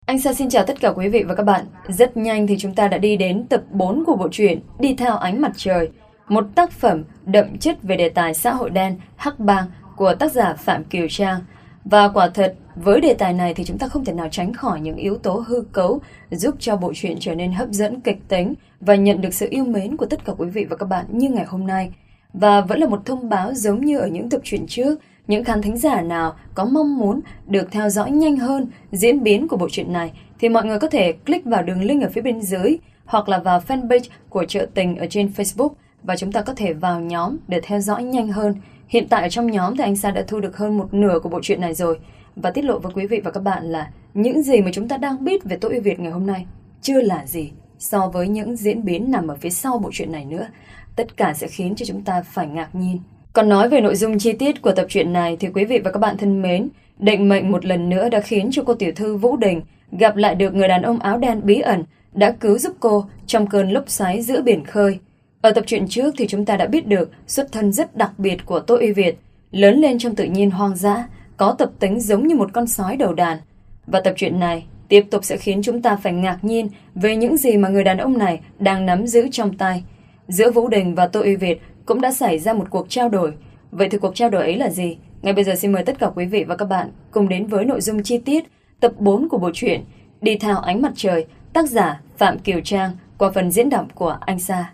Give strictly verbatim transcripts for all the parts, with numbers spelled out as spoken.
Anh Sa xin chào tất cả quý vị và các bạn. Rất nhanh thì chúng ta đã đi đến tập bốn của bộ truyện Đi theo ánh mặt trời, một tác phẩm đậm chất về đề tài xã hội đen, hắc bang của tác giả Phạm Kiều Trang. Và quả thật, với đề tài này thì chúng ta không thể nào tránh khỏi những yếu tố hư cấu giúp cho bộ truyện trở nên hấp dẫn, kịch tính và nhận được sự yêu mến của tất cả quý vị và các bạn như ngày hôm nay. Và vẫn là một thông báo giống như ở những tập truyện trước, những khán thính giả nào có mong muốn được theo dõi nhanh hơn diễn biến của bộ truyện này thì mọi người có thể click vào đường link ở phía bên dưới hoặc là vào fanpage của Chợ Tình ở trên Facebook và chúng ta có thể vào nhóm để theo dõi nhanh hơn. Hiện tại ở trong nhóm thì anh Sa đã thu được hơn một nửa của bộ truyện này rồi và tiết lộ với quý vị và các bạn là những gì mà chúng ta đang biết về Tôi Yêu Việt ngày hôm nay chưa là gì so với những diễn biến nằm ở phía sau bộ truyện này nữa. Tất cả sẽ khiến cho chúng ta phải ngạc nhiên. Còn nói về nội dung chi tiết của tập truyện này thì quý vị và các bạn thân mến, định mệnh một lần nữa đã khiến cho cô tiểu thư Vũ Đình gặp lại được người đàn ông áo đen bí ẩn đã cứu giúp cô trong cơn lốc xoáy giữa biển khơi. Ở tập truyện trước thì chúng ta đã biết được xuất thân rất đặc biệt của Tô Y Việt, lớn lên trong tự nhiên hoang dã, có tập tính giống như một con sói đầu đàn. Và tập truyện này tiếp tục sẽ khiến chúng ta phải ngạc nhiên về những gì mà người đàn ông này đang nắm giữ trong tay. Giữa Vũ Đình và Tô Y Việt cũng đã xảy ra một cuộc trao đổi. Vậy thì cuộc trao đổi ấy là gì? Ngay bây giờ xin mời tất cả quý vị và các bạn cùng đến với nội dung chi tiết tập bốn của bộ truyện Đi theo ánh mặt trời, tác giả Phạm Kiều Trang qua phần diễn đọc của anh Sa.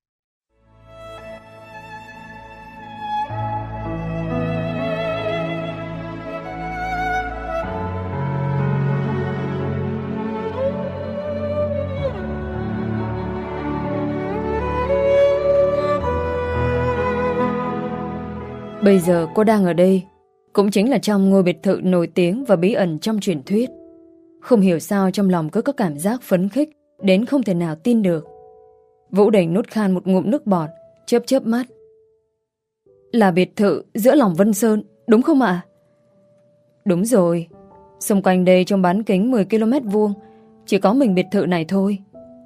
Bây giờ cô đang ở đây, cũng chính là trong ngôi biệt thự nổi tiếng và bí ẩn trong truyền thuyết. Không hiểu sao trong lòng cứ có cảm giác phấn khích đến không thể nào tin được. Vũ Đình nuốt khan một ngụm nước bọt, chớp chớp mắt. Là biệt thự giữa lòng Vân Sơn, đúng không ạ? Đúng rồi, xung quanh đây trong bán kính mười ki lô mét vuông chỉ có mình biệt thự này thôi.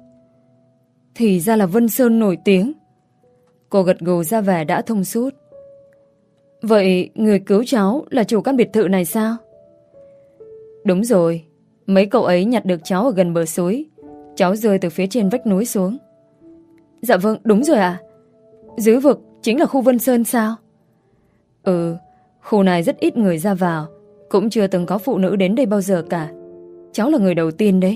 Thì ra là Vân Sơn nổi tiếng. Cô gật gù ra vẻ đã thông suốt. Vậy người cứu cháu là chủ căn biệt thự này sao? Đúng rồi, mấy cậu ấy nhặt được cháu ở gần bờ suối. Cháu rơi từ phía trên vách núi xuống. Dạ vâng, đúng rồi ạ. Dưới vực chính là khu Vân Sơn sao? Ừ, khu này rất ít người ra vào, cũng chưa từng có phụ nữ đến đây bao giờ cả. Cháu là người đầu tiên đấy.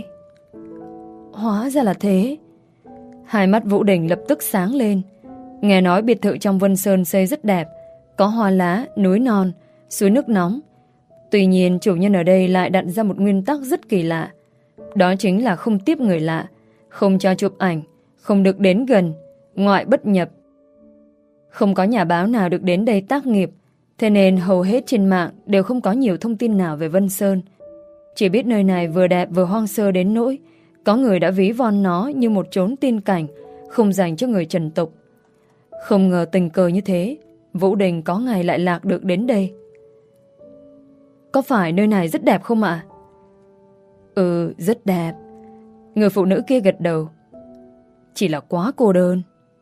Hóa ra là thế. Hai mắt Vũ Đình lập tức sáng lên. Nghe nói biệt thự trong Vân Sơn xây rất đẹp, có hoa lá, núi non, suối nước nóng. Tuy nhiên chủ nhân ở đây lại đặt ra một nguyên tắc rất kỳ lạ. Đó chính là không tiếp người lạ, không cho chụp ảnh, không được đến gần, ngoại bất nhập. Không có nhà báo nào được đến đây tác nghiệp, thế nên hầu hết trên mạng đều không có nhiều thông tin nào về Vân Sơn. Chỉ biết nơi này vừa đẹp vừa hoang sơ đến nỗi có người đã ví von nó như một chốn tiên cảnh không dành cho người trần tục. Không ngờ tình cờ như thế, Vũ Đình có ngày lại lạc được đến đây. Có phải nơi này rất đẹp không ạ? Ừ, rất đẹp. Người phụ nữ kia gật đầu. Chỉ là quá cô đơn.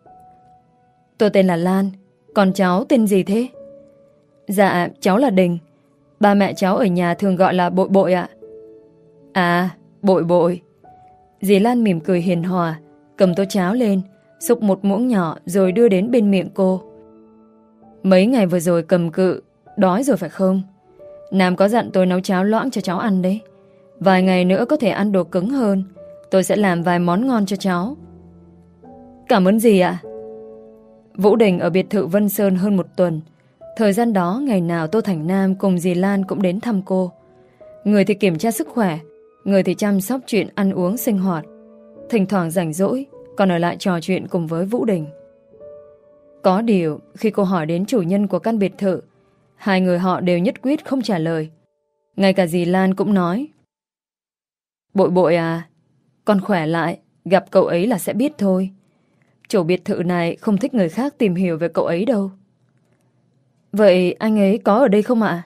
Tôi tên là Lan, còn cháu tên gì thế? Dạ, cháu là Đình. Ba mẹ cháu ở nhà thường gọi là Bội Bội ạ. À, Bội Bội. Dì Lan mỉm cười hiền hòa, cầm tô cháo lên, xúc một muỗng nhỏ rồi đưa đến bên miệng cô. Mấy ngày vừa rồi cầm cự, đói rồi phải không? Nam có dặn tôi nấu cháo loãng cho cháu ăn đấy. Vài ngày nữa có thể ăn đồ cứng hơn. Tôi sẽ làm vài món ngon cho cháu. Cảm ơn dì ạ. Vũ Đình ở biệt thự Vân Sơn hơn một tuần. Thời gian đó ngày nào Tô Thành Nam cùng dì Lan cũng đến thăm cô. Người thì kiểm tra sức khỏe, người thì chăm sóc chuyện ăn uống sinh hoạt. Thỉnh thoảng rảnh rỗi còn ở lại trò chuyện cùng với Vũ Đình. Có điều khi cô hỏi đến chủ nhân của căn biệt thự, hai người họ đều nhất quyết không trả lời. Ngay cả dì Lan cũng nói: Bội Bội à, con khỏe lại, gặp cậu ấy là sẽ biết thôi. Chủ biệt thự này không thích người khác tìm hiểu về cậu ấy đâu. Vậy anh ấy có ở đây không ạ?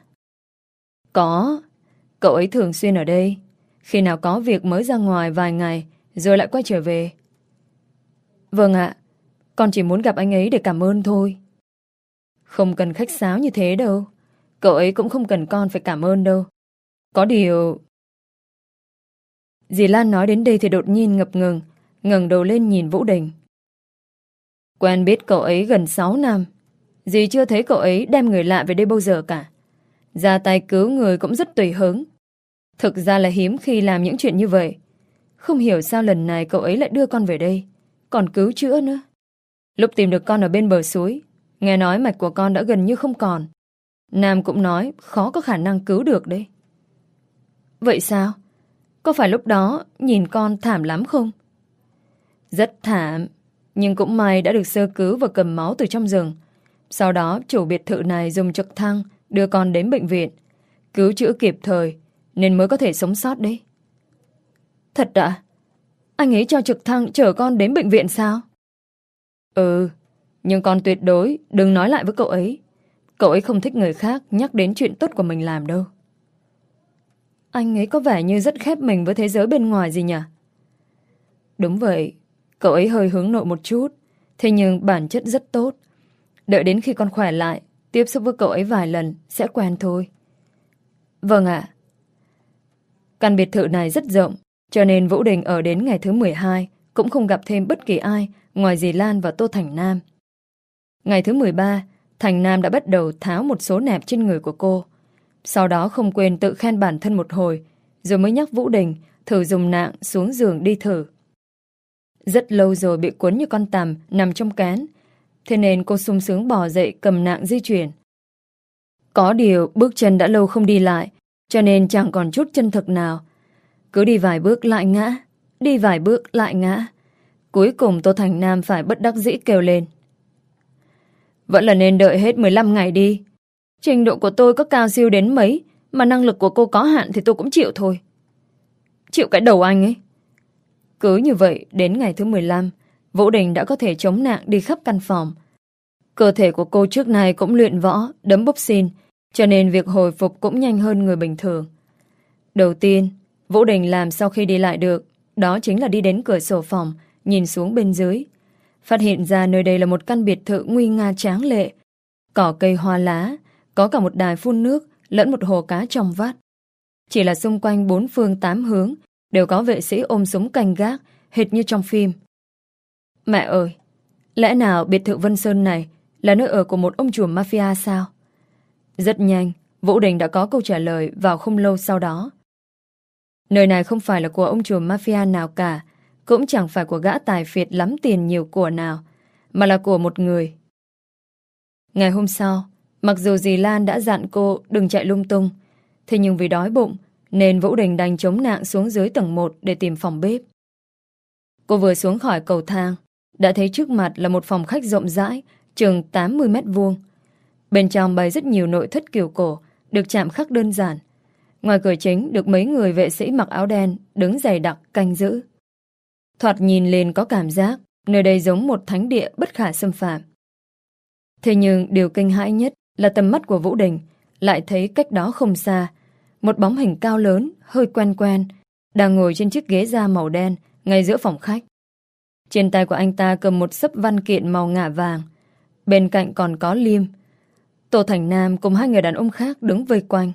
Có, cậu ấy thường xuyên ở đây. Khi nào có việc mới ra ngoài vài ngày rồi lại quay trở về. Vâng ạ, con chỉ muốn gặp anh ấy để cảm ơn thôi. Không cần khách sáo như thế đâu. Cậu ấy cũng không cần con phải cảm ơn đâu. Có điều... Dì Lan nói đến đây thì đột nhiên ngập ngừng, ngẩng đầu lên nhìn Vũ Đình. Quen biết cậu ấy gần sáu năm. Dì chưa thấy cậu ấy đem người lạ về đây bao giờ cả. Ra tay cứu người cũng rất tùy hứng. Thực ra là hiếm khi làm những chuyện như vậy. Không hiểu sao lần này cậu ấy lại đưa con về đây, còn cứu chữa nữa. Lúc tìm được con ở bên bờ suối, nghe nói mạch của con đã gần như không còn. Nam cũng nói khó có khả năng cứu được đấy. Vậy sao? Có phải lúc đó nhìn con thảm lắm không? Rất thảm, nhưng cũng may đã được sơ cứu và cầm máu từ trong rừng. Sau đó chủ biệt thự này dùng trực thăng đưa con đến bệnh viện, cứu chữa kịp thời nên mới có thể sống sót đấy. Thật ạ? Anh ấy cho trực thăng chở con đến bệnh viện sao? Ừ, nhưng con tuyệt đối đừng nói lại với cậu ấy. Cậu ấy không thích người khác nhắc đến chuyện tốt của mình làm đâu. Anh ấy có vẻ như rất khép mình với thế giới bên ngoài gì nhỉ? Đúng vậy, cậu ấy hơi hướng nội một chút, thế nhưng bản chất rất tốt. Đợi đến khi con khỏe lại, tiếp xúc với cậu ấy vài lần sẽ quen thôi. Vâng ạ. Căn biệt thự này rất rộng, cho nên Vũ Đình ở đến ngày thứ mười hai cũng không gặp thêm bất kỳ ai ngoài dì Lan và Tô Thành Nam. Ngày thứ mười ba, Thành Nam đã bắt đầu tháo một số nẹp trên người của cô. Sau đó không quên tự khen bản thân một hồi, rồi mới nhắc Vũ Đình thử dùng nạng xuống giường đi thử. Rất lâu rồi bị cuốn như con tằm nằm trong cán, thế nên cô sung sướng bò dậy cầm nạng di chuyển. Có điều bước chân đã lâu không đi lại, cho nên chẳng còn chút chân thực nào. Cứ đi vài bước lại ngã, đi vài bước lại ngã. Cuối cùng Tô Thành Nam phải bất đắc dĩ kêu lên. Vẫn là nên đợi hết mười lăm ngày đi. Trình độ của tôi có cao siêu đến mấy, mà năng lực của cô có hạn thì tôi cũng chịu thôi. Chịu cái đầu anh ấy. Cứ như vậy, đến ngày thứ mười lăm, Vũ Đình đã có thể chống nạng đi khắp căn phòng. Cơ thể của cô trước này cũng luyện võ, đấm boxing, cho nên việc hồi phục cũng nhanh hơn người bình thường. Đầu tiên, Vũ Đình làm sau khi đi lại được, đó chính là đi đến cửa sổ phòng, nhìn xuống bên dưới. Phát hiện ra nơi đây là một căn biệt thự nguy nga tráng lệ. Cỏ cây hoa lá, có cả một đài phun nước, lẫn một hồ cá trong vắt. Chỉ là xung quanh bốn phương tám hướng đều có vệ sĩ ôm súng canh gác, hệt như trong phim. Mẹ ơi, lẽ nào biệt thự Vân Sơn này là nơi ở của một ông trùm mafia sao? Rất nhanh, Vũ Đình đã có câu trả lời vào không lâu sau đó. Nơi này không phải là của ông trùm mafia nào cả, cũng chẳng phải của gã tài phiệt lắm tiền nhiều của nào, mà là của một người. Ngày hôm sau, mặc dù dì Lan đã dặn cô đừng chạy lung tung, thế nhưng vì đói bụng nên Vũ Đình đành chống nạng xuống dưới tầng một để tìm phòng bếp. Cô vừa xuống khỏi cầu thang đã thấy trước mặt là một phòng khách rộng rãi, chừng tám mươi mét vuông. Bên trong bày rất nhiều nội thất kiểu cổ, được chạm khắc đơn giản. Ngoài cửa chính được mấy người vệ sĩ mặc áo đen đứng dày đặc canh giữ. Thoạt nhìn lên có cảm giác nơi đây giống một thánh địa bất khả xâm phạm. Thế nhưng điều kinh hãi nhất là tầm mắt của Vũ Đình lại thấy cách đó không xa một bóng hình cao lớn, hơi quen quen, đang ngồi trên chiếc ghế da màu đen ngay giữa phòng khách. Trên tay của anh ta cầm một xấp văn kiện màu ngả vàng. Bên cạnh còn có Liêm, Tô Thành Nam cùng hai người đàn ông khác đứng vây quanh.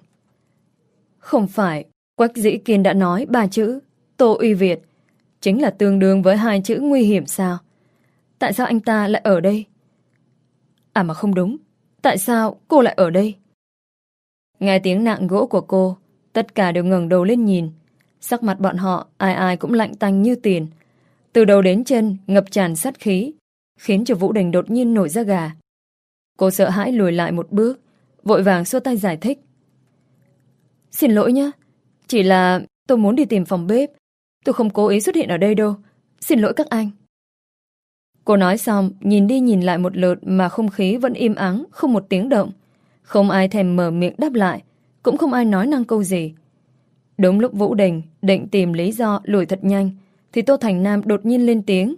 Không phải Quách Dĩ Kiên đã nói ba chữ Tô Uy Việt chính là tương đương với hai chữ nguy hiểm sao? Tại sao anh ta lại ở đây? À mà không đúng, tại sao cô lại ở đây? Nghe tiếng nạng gỗ của cô, tất cả đều ngẩng đầu lên nhìn. Sắc mặt bọn họ ai ai cũng lạnh tanh như tiền. Từ đầu đến chân ngập tràn sát khí, khiến cho Vũ Đình đột nhiên nổi da gà. Cô sợ hãi lùi lại một bước, vội vàng xua tay giải thích. Xin lỗi nhé, chỉ là tôi muốn đi tìm phòng bếp. Tôi không cố ý xuất hiện ở đây đâu. Xin lỗi các anh. Cô nói xong, nhìn đi nhìn lại một lượt mà không khí vẫn im ắng, không một tiếng động. Không ai thèm mở miệng đáp lại, cũng không ai nói năng câu gì. Đúng lúc Vũ Đình định tìm lý do lùi thật nhanh, thì Tô Thành Nam đột nhiên lên tiếng.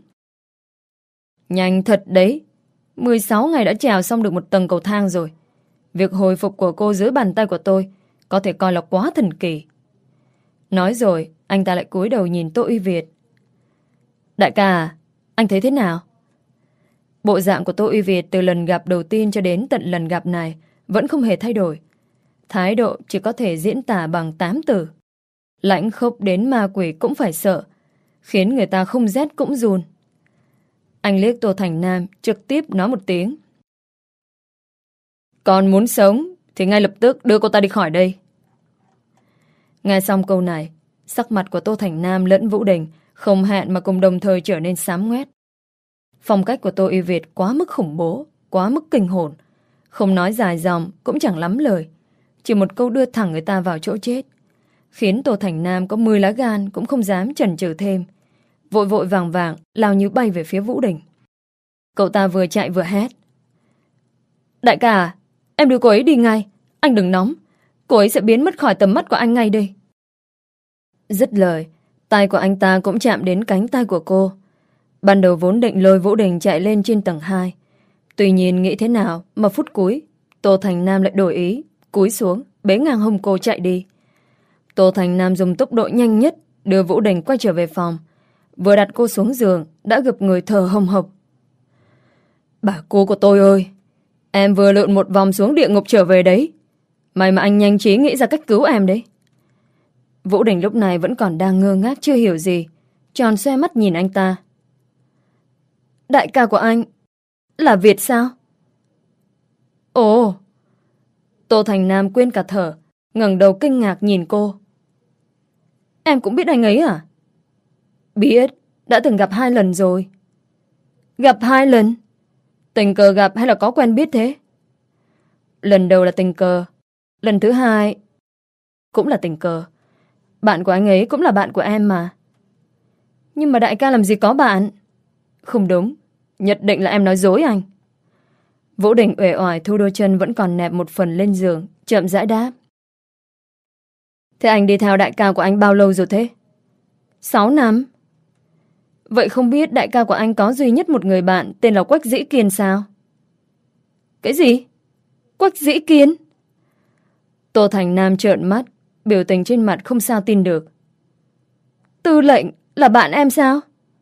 Nhanh thật đấy, mười sáu ngày đã trèo xong được một tầng cầu thang rồi. Việc hồi phục của cô dưới bàn tay của tôi có thể coi là quá thần kỳ. Nói rồi, anh ta lại cúi đầu nhìn Tô Uy Việt. Đại ca à, anh thấy thế nào? Bộ dạng của Tô Uy Việt từ lần gặp đầu tiên cho đến tận lần gặp này vẫn không hề thay đổi. Thái độ chỉ có thể diễn tả bằng tám từ. lãnh khốc đến ma quỷ cũng phải sợ, khiến người ta không rét cũng run. Anh liếc Tô Thành Nam, trực tiếp nói một tiếng. Còn muốn sống thì ngay lập tức đưa cô ta đi khỏi đây. Nghe xong câu này, sắc mặt của Tô Thành Nam lẫn Vũ Đình không hẹn mà cùng đồng thời trở nên xám ngoét. Phong cách của Tô Y Việt quá mức khủng bố, quá mức kinh hồn. Không nói dài dòng cũng chẳng lắm lời, chỉ một câu đưa thẳng người ta vào chỗ chết, khiến Tô Thành Nam có mười lá gan cũng không dám chần chừ thêm. Vội vội vàng vàng lao như bay về phía Vũ Đình. Cậu ta vừa chạy vừa hét. Đại ca, em đưa cô ấy đi ngay. Anh đừng nóng, cô ấy sẽ biến mất khỏi tầm mắt của anh ngay đây. Dứt lời, tay của anh ta cũng chạm đến cánh tay của cô. Ban đầu vốn định lôi Vũ Đình chạy lên trên tầng hai. Tuy nhiên nghĩ thế nào mà phút cuối Tô Thành Nam lại đổi ý, cúi xuống bế ngang hông cô chạy đi. Tô Thành Nam dùng tốc độ nhanh nhất đưa Vũ Đình quay trở về phòng. Vừa đặt cô xuống giường đã gập người thở hồng hộc. Bà cô của tôi ơi, em vừa lượn một vòng xuống địa ngục trở về đấy. May mà anh nhanh trí nghĩ ra cách cứu em đấy. Vũ Đình lúc này vẫn còn đang ngơ ngác chưa hiểu gì, tròn xoe mắt nhìn anh ta. Đại ca của anh là Việt sao? Ồ. Tô Thành Nam quên cả thở, ngẩng đầu kinh ngạc nhìn cô. Em cũng biết anh ấy à? Biết, đã từng gặp hai lần rồi. Gặp hai lần? Tình cờ gặp hay là có quen biết thế? Lần đầu là tình cờ, lần thứ hai cũng là tình cờ. Bạn của anh ấy cũng là bạn của em mà. Nhưng mà đại ca làm gì có bạn? Không đúng, nhất định là em nói dối anh. Vũ Đình uể oải thu đôi chân vẫn còn nẹp một phần lên giường, chậm rãi đáp. Thế anh đi theo đại ca của anh bao lâu rồi thế? Sáu năm. Vậy không biết đại ca của anh có duy nhất một người bạn tên là Quách Dĩ Kiên sao? Cái gì? Quách Dĩ Kiên? Tô Thành Nam trợn mắt, biểu tình trên mặt không sao tin được. Tư lệnh là bạn em sao?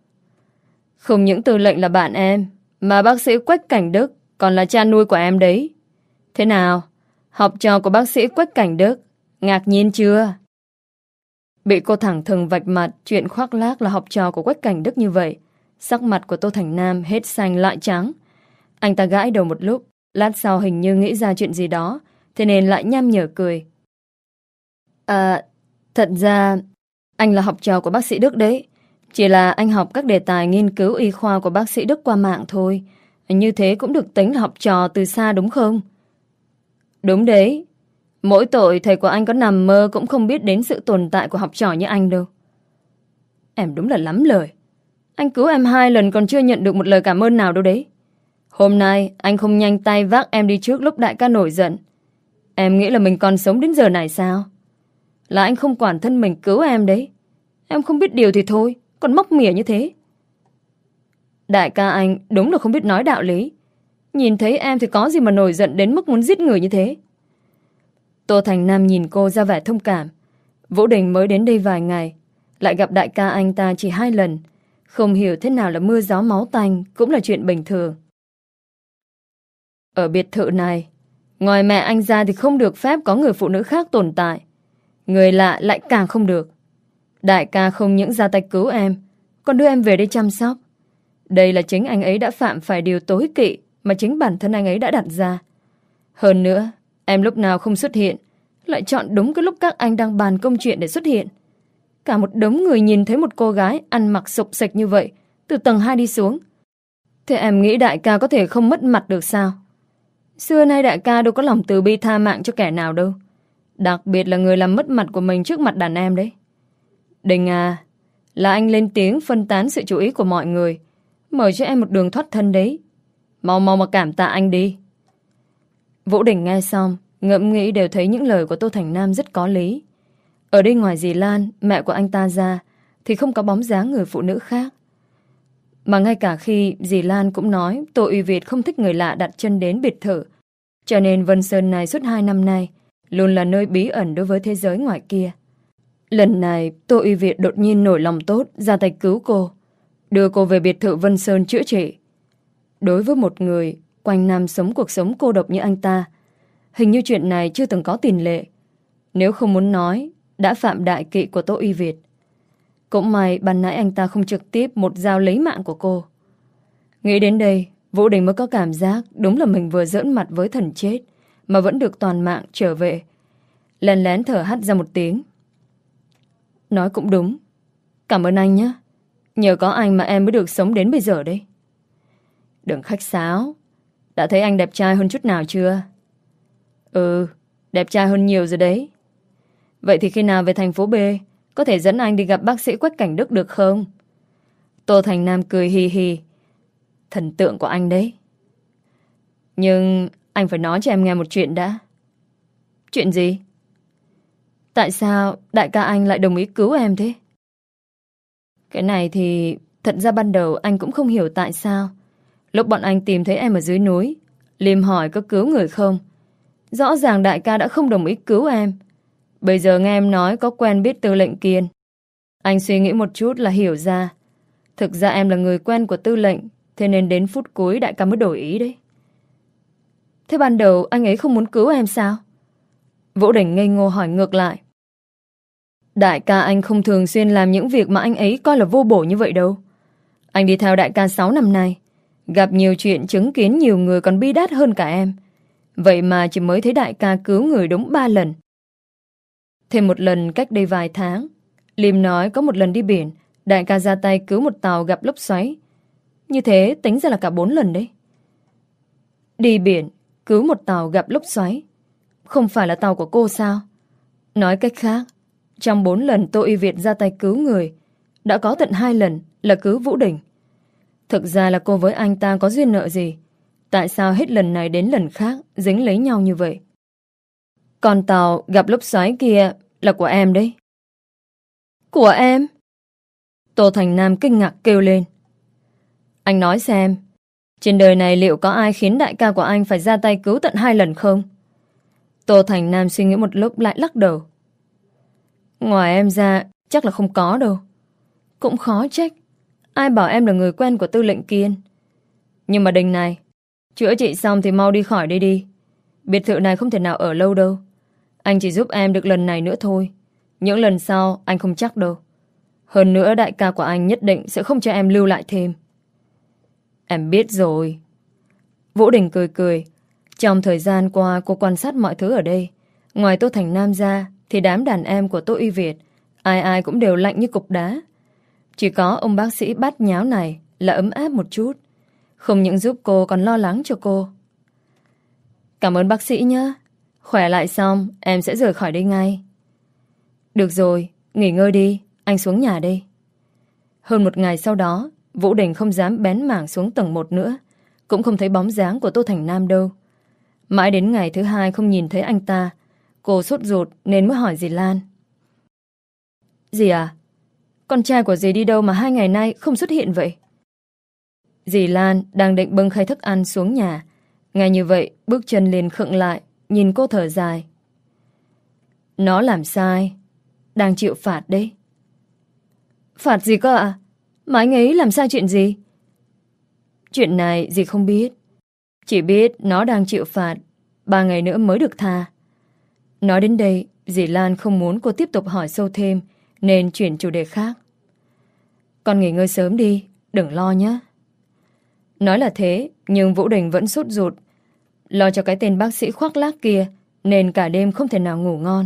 Không những tư lệnh là bạn em, mà bác sĩ Quách Cảnh Đức còn là cha nuôi của em đấy. Thế nào? Học trò của bác sĩ Quách Cảnh Đức ngạc nhiên chưa? Bị cô thẳng thừng vạch mặt chuyện khoác lác là học trò của Quách Cảnh Đức như vậy, sắc mặt của Tô Thành Nam hết xanh lại trắng. Anh ta gãi đầu một lúc, lát sau hình như nghĩ ra chuyện gì đó, thế nên lại nham nhở cười. À, thật ra anh là học trò của bác sĩ Đức đấy. Chỉ là anh học các đề tài nghiên cứu y khoa của bác sĩ Đức qua mạng thôi. Như thế cũng được tính là học trò từ xa đúng không? Đúng đấy. Mỗi tội thầy của anh có nằm mơ cũng không biết đến sự tồn tại của học trò như anh đâu. Em đúng là lắm lời. Anh cứu em hai lần còn chưa nhận được một lời cảm ơn nào đâu đấy. Hôm nay anh không nhanh tay vác em đi trước lúc đại ca nổi giận. Em nghĩ là mình còn sống đến giờ này sao? Là anh không quản thân mình cứu em đấy. Em không biết điều thì thôi, còn móc mỉa như thế. Đại ca anh đúng là không biết nói đạo lý. Nhìn thấy em thì có gì mà nổi giận đến mức muốn giết người như thế. Tô Thành Nam nhìn cô ra vẻ thông cảm. Vũ Đình mới đến đây vài ngày, lại gặp đại ca anh ta chỉ hai lần. Không hiểu thế nào là mưa gió máu tanh cũng là chuyện bình thường. Ở biệt thự này, ngoài mẹ anh ra thì không được phép có người phụ nữ khác tồn tại. Người lạ lại càng không được. Đại ca không những ra tay cứu em, còn đưa em về đây chăm sóc. Đây là chính anh ấy đã phạm phải điều tối kỵ mà chính bản thân anh ấy đã đặt ra. Hơn nữa, em lúc nào không xuất hiện, lại chọn đúng cái lúc các anh đang bàn công chuyện để xuất hiện. Cả một đống người nhìn thấy một cô gái ăn mặc sộc sạch như vậy, từ tầng hai đi xuống. Thế em nghĩ đại ca có thể không mất mặt được sao? Xưa nay đại ca đâu có lòng từ bi tha mạng cho kẻ nào đâu. Đặc biệt là người làm mất mặt của mình trước mặt đàn em đấy. Đình à, là anh lên tiếng phân tán sự chú ý của mọi người, mở cho em một đường thoát thân đấy. Mau mau mà cảm tạ anh đi. Vũ Đình nghe xong, ngẫm nghĩ đều thấy những lời của Tô Thành Nam rất có lý. Ở đây ngoài dì Lan, mẹ của anh ta ra, thì không có bóng dáng người phụ nữ khác. Mà ngay cả khi dì Lan cũng nói Tô Uy Việt không thích người lạ đặt chân đến biệt thự, cho nên Vân Sơn này suốt hai năm nay luôn là nơi bí ẩn đối với thế giới ngoài kia. Lần này Tô Uy Việt đột nhiên nổi lòng tốt, ra tay cứu cô, đưa cô về biệt thự Vân Sơn chữa trị. Đối với một người quanh năm sống cuộc sống cô độc như anh ta, hình như chuyện này chưa từng có tiền lệ. Nếu không muốn nói đã phạm đại kỵ của Tô Uy Việt. Cũng may ban nãy anh ta không trực tiếp một dao lấy mạng của cô. Nghĩ đến đây, Vũ Đình mới có cảm giác đúng là mình vừa giỡn mặt với thần chết mà vẫn được toàn mạng trở về. Lén lén thở hắt ra một tiếng. Nói cũng đúng. Cảm ơn anh nhé. Nhờ có anh mà em mới được sống đến bây giờ đấy. Đừng khách sáo. Đã thấy anh đẹp trai hơn chút nào chưa? Ừ, đẹp trai hơn nhiều rồi đấy. Vậy thì khi nào về thành phố B có thể dẫn anh đi gặp bác sĩ Quách Cảnh Đức được không? Tô Thành Nam cười hì hì. Thần tượng của anh đấy. Nhưng anh phải nói cho em nghe một chuyện đã. Chuyện gì? Tại sao đại ca anh lại đồng ý cứu em thế? Cái này thì thật ra ban đầu anh cũng không hiểu tại sao. Lúc bọn anh tìm thấy em ở dưới núi, Liêm hỏi có cứu người không. Rõ ràng đại ca đã không đồng ý cứu em. Bây giờ nghe em nói có quen biết Tư lệnh Kiên. Anh suy nghĩ một chút là hiểu ra. Thực ra em là người quen của Tư lệnh, thế nên đến phút cuối đại ca mới đổi ý đấy. Thế ban đầu anh ấy không muốn cứu em sao? Vũ Đình ngây ngô hỏi ngược lại. Đại ca anh không thường xuyên làm những việc mà anh ấy coi là vô bổ như vậy đâu. Anh đi theo đại ca sáu năm nay, gặp nhiều chuyện, chứng kiến nhiều người còn bi đát hơn cả em. Vậy mà chỉ mới thấy đại ca cứu người đúng ba lần. Thêm một lần cách đây vài tháng, Liêm nói có một lần đi biển, đại ca ra tay cứu một tàu gặp lốc xoáy. Như thế tính ra là cả bốn lần đấy. Đi biển, cứu một tàu gặp lốc xoáy. Không phải là tàu của cô sao? Nói cách khác, trong bốn lần Tô Uy Việt ra tay cứu người, đã có tận hai lần là cứu Vũ Đình. Thực ra là cô với anh ta có duyên nợ gì? Tại sao hết lần này đến lần khác dính lấy nhau như vậy? Còn tàu gặp lốc xoáy kia là của em đấy. Của em? Tô Thành Nam kinh ngạc kêu lên. Anh nói xem, trên đời này liệu có ai khiến đại ca của anh phải ra tay cứu tận hai lần không? Tô Thành Nam suy nghĩ một lúc lại lắc đầu. Ngoài em ra chắc là không có đâu. Cũng khó trách. Ai bảo em là người quen của Tư lệnh Kiên. Nhưng mà Đình này, chữa trị xong thì mau đi khỏi đây đi. Biệt thự này không thể nào ở lâu đâu. Anh chỉ giúp em được lần này nữa thôi. Những lần sau anh không chắc đâu. Hơn nữa đại ca của anh nhất định sẽ không cho em lưu lại thêm. Em biết rồi. Vũ Đình cười cười. Trong thời gian qua cô quan sát mọi thứ ở đây. Ngoài Tô Thành Nam ra thì đám đàn em của Tô Uy Việt ai ai cũng đều lạnh như cục đá. Chỉ có ông bác sĩ bát nháo này là ấm áp một chút. Không những giúp cô còn lo lắng cho cô. Cảm ơn bác sĩ nhé. Khỏe lại xong em sẽ rời khỏi đây ngay. Được rồi, nghỉ ngơi đi. Anh xuống nhà đây. Hơn một ngày sau đó, Vũ Đình không dám bén mảng xuống tầng một nữa. Cũng không thấy bóng dáng của Tô Thành Nam đâu. Mãi đến ngày thứ hai không nhìn thấy anh ta, cô sốt ruột nên mới hỏi dì Lan. Dì à, con trai của dì đi đâu mà hai ngày nay không xuất hiện vậy? Dì Lan đang định bưng khay thức ăn xuống nhà. Nghe như vậy, bước chân liền khựng lại, nhìn cô thở dài. Nó làm sai, đang chịu phạt đấy. Phạt gì cơ ạ? Mà anh ấy làm sai chuyện gì? Chuyện này dì không biết. Chỉ biết nó đang chịu phạt, ba ngày nữa mới được tha. Nói đến đây, dì Lan không muốn cô tiếp tục hỏi sâu thêm, nên chuyển chủ đề khác. Con nghỉ ngơi sớm đi, đừng lo nhé. Nói là thế, nhưng Vũ Đình vẫn sốt ruột. Lo cho cái tên bác sĩ khoác lác kia, nên cả đêm không thể nào ngủ ngon.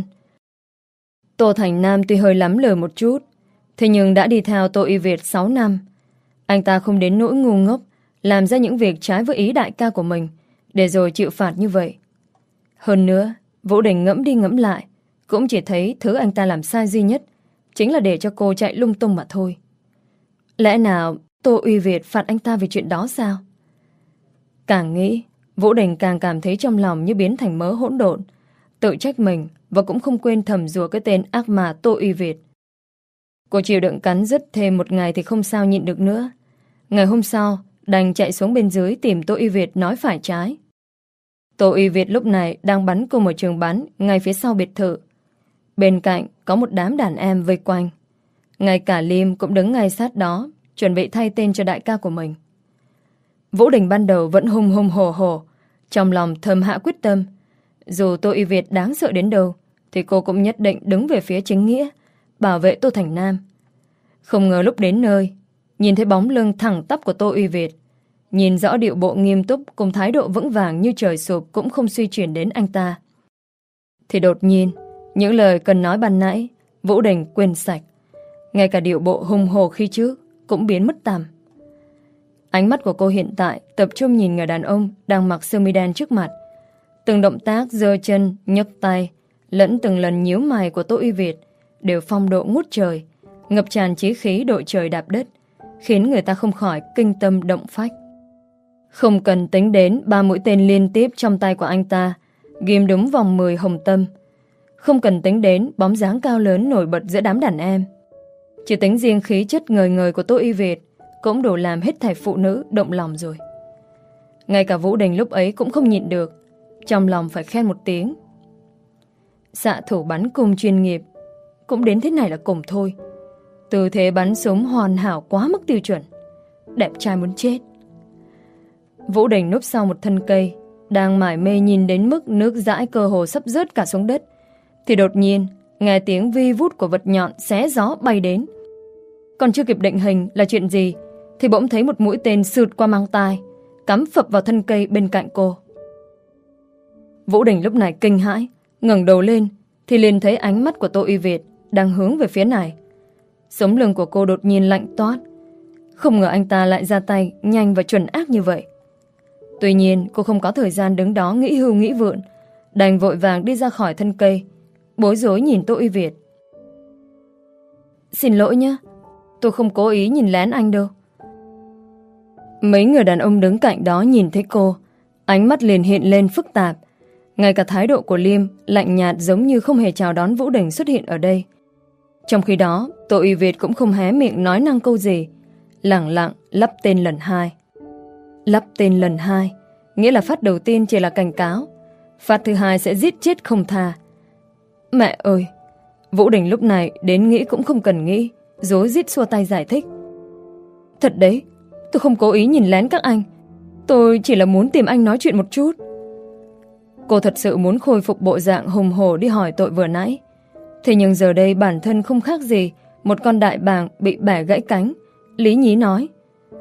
Tô Thành Nam tuy hơi lắm lời một chút, thế nhưng đã đi theo Tô Uy Việt sáu năm. Anh ta không đến nỗi ngu ngốc làm ra những việc trái với ý đại ca của mình, để rồi chịu phạt như vậy. Hơn nữa, Vũ Đình ngẫm đi ngẫm lại, cũng chỉ thấy thứ anh ta làm sai duy nhất chính là để cho cô chạy lung tung mà thôi. Lẽ nào Tô Uy Việt phạt anh ta vì chuyện đó sao? Càng nghĩ, Vũ Đình càng cảm thấy trong lòng như biến thành mớ hỗn độn, tự trách mình và cũng không quên thầm rủa cái tên ác mà Tô Uy Việt. Cô chịu đựng cắn rứt thêm một ngày thì không sao nhịn được nữa. Ngày hôm sau, đành chạy xuống bên dưới tìm Tô Uy Việt nói phải trái. Tô Uy Việt lúc này đang bắn cô một trường bắn ngay phía sau biệt thự. Bên cạnh có một đám đàn em vây quanh. Ngay cả Liêm cũng đứng ngay sát đó, chuẩn bị thay tên cho đại ca của mình. Vũ Đình ban đầu vẫn hùng hùng hổ hổ, trong lòng thầm hạ quyết tâm. Dù Tô Uy Việt đáng sợ đến đâu, thì cô cũng nhất định đứng về phía chính nghĩa, bảo vệ Tô Thành Nam. Không ngờ lúc đến nơi, nhìn thấy bóng lưng thẳng tắp của Tô Uy Việt, nhìn rõ điệu bộ nghiêm túc cùng thái độ vững vàng như trời sụp cũng không suy chuyển đến anh ta, thì đột nhiên những lời cần nói ban nãy Vũ Đình quên sạch. Ngay cả điệu bộ hùng hồ khi trước cũng biến mất tăm. Ánh mắt của cô hiện tại tập trung nhìn người đàn ông đang mặc sơ mi đen trước mặt. Từng động tác giơ chân, nhấc tay, lẫn từng lần nhíu mày của Tô Uy Việt đều phong độ ngút trời, ngập tràn chí khí đội trời đạp đất, khiến người ta không khỏi kinh tâm động phách. Không cần tính đến ba mũi tên liên tiếp trong tay của anh ta ghim đúng vòng mười hồng tâm, không cần tính đến bóng dáng cao lớn nổi bật giữa đám đàn em. Chỉ tính riêng khí chất ngời ngời của Tô Uy Việt cũng đủ làm hết thảy phụ nữ động lòng rồi. Ngay cả Vũ Đình lúc ấy cũng không nhịn được, trong lòng phải khen một tiếng. Xạ thủ bắn cung chuyên nghiệp cũng đến thế này là cùng thôi. Tư thế bắn súng hoàn hảo quá mức tiêu chuẩn, đẹp trai muốn chết. Vũ Đình núp sau một thân cây, đang mải mê nhìn đến mức nước dãi cơ hồ sắp rớt cả xuống đất, thì đột nhiên nghe tiếng vi vút của vật nhọn xé gió bay đến. Còn chưa kịp định hình là chuyện gì thì bỗng thấy một mũi tên sượt qua mang tai, cắm phập vào thân cây bên cạnh cô. Vũ Đình lúc này kinh hãi, ngẩng đầu lên thì liền thấy ánh mắt của Tô Uy Việt đang hướng về phía này. Sống lưng của cô đột nhiên lạnh toát. Không ngờ anh ta lại ra tay nhanh và chuẩn ác như vậy. Tuy nhiên cô không có thời gian đứng đó nghĩ hưu nghĩ vượn, đành vội vàng đi ra khỏi thân cây, bối rối nhìn Tô Uy Việt. Xin lỗi nhé, tôi không cố ý nhìn lén anh đâu. Mấy người đàn ông đứng cạnh đó nhìn thấy cô, ánh mắt liền hiện lên phức tạp. Ngay cả thái độ của Liêm lạnh nhạt giống như không hề chào đón Vũ Đình xuất hiện ở đây. Trong khi đó Tô Uy Việt cũng không hé miệng nói năng câu gì, lẳng lặng lắp tên lần hai. Lắp tên lần hai nghĩa là phát đầu tiên chỉ là cảnh cáo, phát thứ hai sẽ giết chết không tha. Mẹ ơi! Vũ Đình lúc này đến nghĩ cũng không cần nghĩ, rối rít xua tay giải thích. Thật đấy, tôi không cố ý nhìn lén các anh, tôi chỉ là muốn tìm anh nói chuyện một chút. Cô thật sự muốn khôi phục bộ dạng hùng hổ đi hỏi tội vừa nãy. Thế nhưng giờ đây bản thân không khác gì một con đại bàng bị bẻ gãy cánh, lý nhí nói.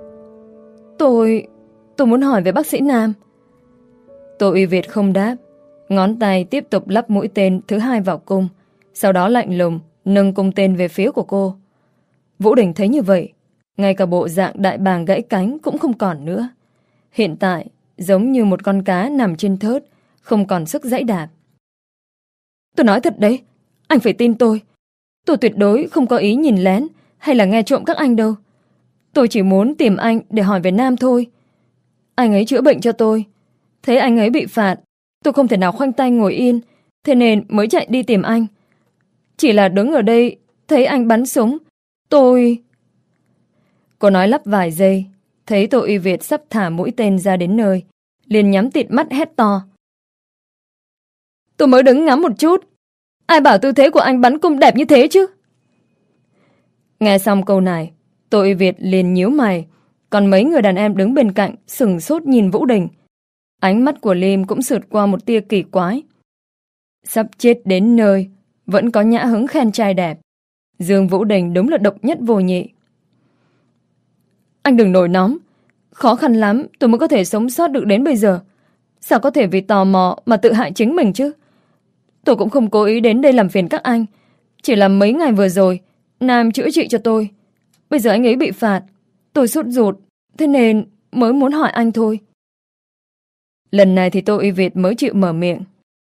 Tôi... tôi muốn hỏi về bác sĩ Nam. Tô Uy Việt không đáp, ngón tay tiếp tục lắp mũi tên thứ hai vào cung, sau đó lạnh lùng nâng cung tên về phía của cô. Vũ Đình thấy như vậy, ngay cả bộ dạng đại bàng gãy cánh cũng không còn nữa. Hiện tại giống như một con cá nằm trên thớt, không còn sức giãy đạp. Tôi nói thật đấy, anh phải tin tôi. Tôi tuyệt đối không có ý nhìn lén hay là nghe trộm các anh đâu. Tôi chỉ muốn tìm anh để hỏi về Nam thôi. Anh ấy chữa bệnh cho tôi, thấy anh ấy bị phạt, tôi không thể nào khoanh tay ngồi yên, thế nên mới chạy đi tìm anh. Chỉ là đứng ở đây thấy anh bắn súng, tôi... Cô nói lắp vài giây, thấy Tô Uy Việt sắp thả mũi tên ra đến nơi, liền nhắm tịt mắt hét to. Tôi mới đứng ngắm một chút, ai bảo tư thế của anh bắn cung đẹp như thế chứ? Nghe xong câu này, Tô Uy Việt liền nhíu mày, còn mấy người đàn em đứng bên cạnh sửng sốt nhìn Vũ Đình. Ánh mắt của Liêm cũng sượt qua một tia kỳ quái. Sắp chết đến nơi, vẫn có nhã hứng khen trai đẹp. Dương Vũ Đình đúng là độc nhất vô nhị. Anh đừng nổi nóng, khó khăn lắm tôi mới có thể sống sót được đến bây giờ. Sao có thể vì tò mò mà tự hại chính mình chứ? Tôi cũng không cố ý đến đây làm phiền các anh. Chỉ là mấy ngày vừa rồi Nam chữa trị cho tôi. Bây giờ anh ấy bị phạt, tôi sốt ruột, thế nên mới muốn hỏi anh thôi. Lần này thì Tô Uy Việt mới chịu mở miệng.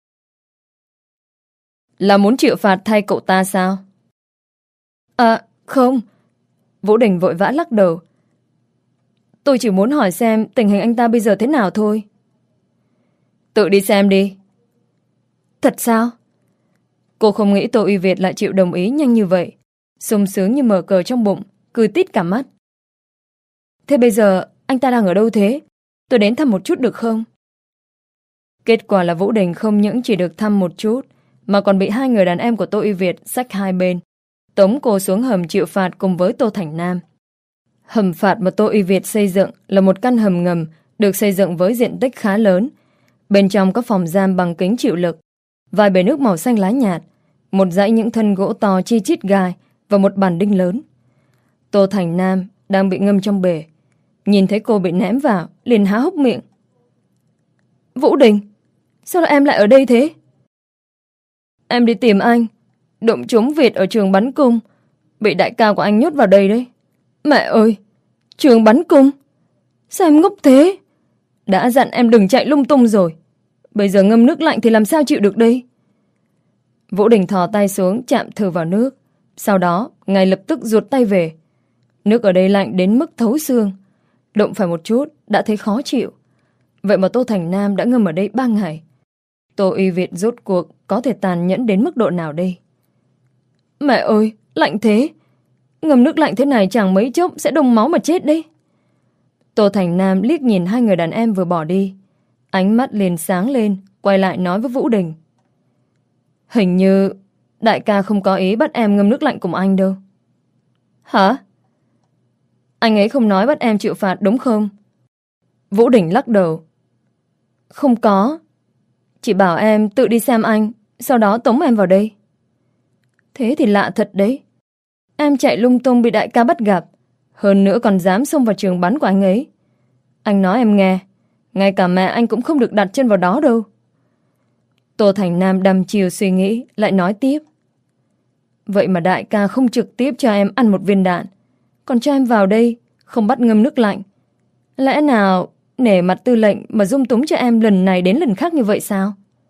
Là muốn chịu phạt thay cậu ta sao? À không. Vũ Đình vội vã lắc đầu. Tôi chỉ muốn hỏi xem tình hình anh ta bây giờ thế nào thôi. Tự đi xem đi. Thật sao? Cô không nghĩ Tô Uy Việt lại chịu đồng ý nhanh như vậy. Sung sướng như mở cờ trong bụng, cười tít cả mắt. Thế bây giờ anh ta đang ở đâu thế? Tôi đến thăm một chút được không? Kết quả là Vũ Đình không những chỉ được thăm một chút, mà còn bị hai người đàn em của Tô Uy Việt xách hai bên, tống cô xuống hầm chịu phạt cùng với Tô Thành Nam. Hầm phạt mà Tô Uy Việt xây dựng là một căn hầm ngầm được xây dựng với diện tích khá lớn. Bên trong có phòng giam bằng kính chịu lực, vài bể nước màu xanh lá nhạt, một dãy những thân gỗ to chi chít gai và một bàn đinh lớn. Tô Thành Nam đang bị ngâm trong bể, nhìn thấy cô bị ném vào, liền há hốc miệng. Vũ Đình, sao lại em lại ở đây thế? Em đi tìm anh, đụng trúng Việt ở trường bắn cung, bị đại ca của anh nhốt vào đây đấy. Mẹ ơi, trường bắn cung? Sao em ngốc thế? Đã dặn em đừng chạy lung tung rồi, bây giờ ngâm nước lạnh thì làm sao chịu được đây? Vũ Đình thò tay xuống chạm thử vào nước, sau đó ngay lập tức ruột tay về. Nước ở đây lạnh đến mức thấu xương, đụng phải một chút đã thấy khó chịu. Vậy mà Tô Thành Nam đã ngâm ở đây ba ngày. Tô Uy Việt rốt cuộc có thể tàn nhẫn đến mức độ nào đây? Mẹ ơi, lạnh thế! Ngâm nước lạnh thế này chẳng mấy chốc sẽ đông máu mà chết đấy. Tô Thành Nam liếc nhìn hai người đàn em vừa bỏ đi, ánh mắt liền sáng lên, quay lại nói với Vũ Đình. Hình như đại ca không có ý bắt em ngâm nước lạnh cùng anh đâu. Hả? Anh ấy không nói bắt em chịu phạt đúng không? Vũ Đình lắc đầu. Không có, chỉ bảo em tự đi xem anh, sau đó tống em vào đây. Thế thì lạ thật đấy. Em chạy lung tung bị đại ca bắt gặp, hơn nữa còn dám xông vào trường bắn của anh ấy. Anh nói em nghe, ngay cả mẹ anh cũng không được đặt chân vào đó đâu. Tô Thành Nam đăm chiều suy nghĩ, lại nói tiếp. Vậy mà đại ca không trực tiếp cho em ăn một viên đạn, còn cho em vào đây, không bắt ngâm nước lạnh. Lẽ nào nể mặt tư lệnh mà dung túng cho em lần này đến lần khác như vậy sao?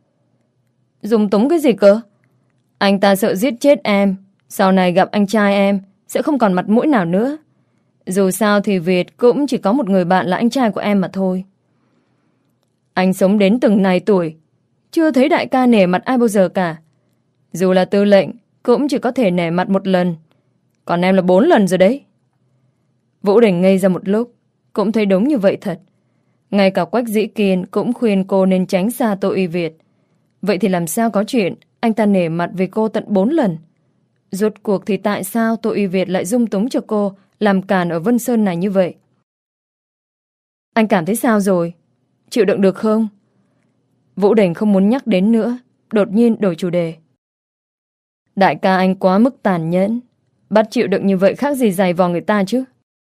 Dung túng cái gì cơ? Anh ta sợ giết chết em, sau này gặp anh trai em sẽ không còn mặt mũi nào nữa. Dù sao thì Việt cũng chỉ có một người bạn là anh trai của em mà thôi. Anh sống đến từng này tuổi, chưa thấy đại ca nể mặt ai bao giờ cả. Dù là tư lệnh cũng chỉ có thể nể mặt một lần, còn em là bốn lần rồi đấy. Vũ Đình ngây ra một lúc, cũng thấy đúng như vậy thật. Ngay cả Quách Dĩ Kiên cũng khuyên cô nên tránh xa Tô Uy Việt. Vậy thì làm sao có chuyện anh ta nể mặt vì cô tận bốn lần? Rốt cuộc thì tại sao Tô Uy Việt lại dung túng cho cô làm càn ở Vân Sơn này như vậy? Anh cảm thấy sao rồi? Chịu đựng được không? Vũ Đình không muốn nhắc đến nữa, đột nhiên đổi chủ đề. Đại ca anh quá mức tàn nhẫn, bắt chịu đựng như vậy khác gì giày vò người ta chứ.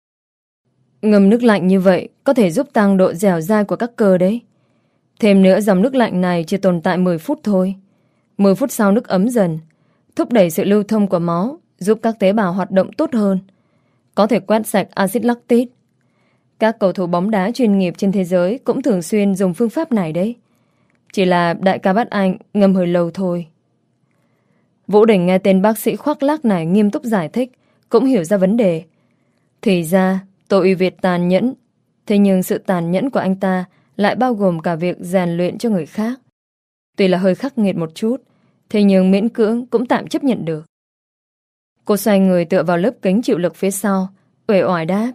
Ngâm nước lạnh như vậy có thể giúp tăng độ dẻo dai của các cơ đấy. Thêm nữa dòng nước lạnh này chỉ tồn tại mười phút thôi. mười phút sau nước ấm dần, thúc đẩy sự lưu thông của máu, giúp các tế bào hoạt động tốt hơn, có thể quét sạch axit lactic. Các cầu thủ bóng đá chuyên nghiệp trên thế giới cũng thường xuyên dùng phương pháp này đấy. Chỉ là đại ca bắt anh ngâm hơi lâu thôi. Vũ Đình nghe tên bác sĩ khoác lác này nghiêm túc giải thích, cũng hiểu ra vấn đề. Thì ra Tô Uy Việt tàn nhẫn, thế nhưng sự tàn nhẫn của anh ta lại bao gồm cả việc rèn luyện cho người khác. Tuy là hơi khắc nghiệt một chút, thế nhưng miễn cưỡng cũng tạm chấp nhận được. Cô xoay người tựa vào lớp kính chịu lực phía sau, uể oải đáp.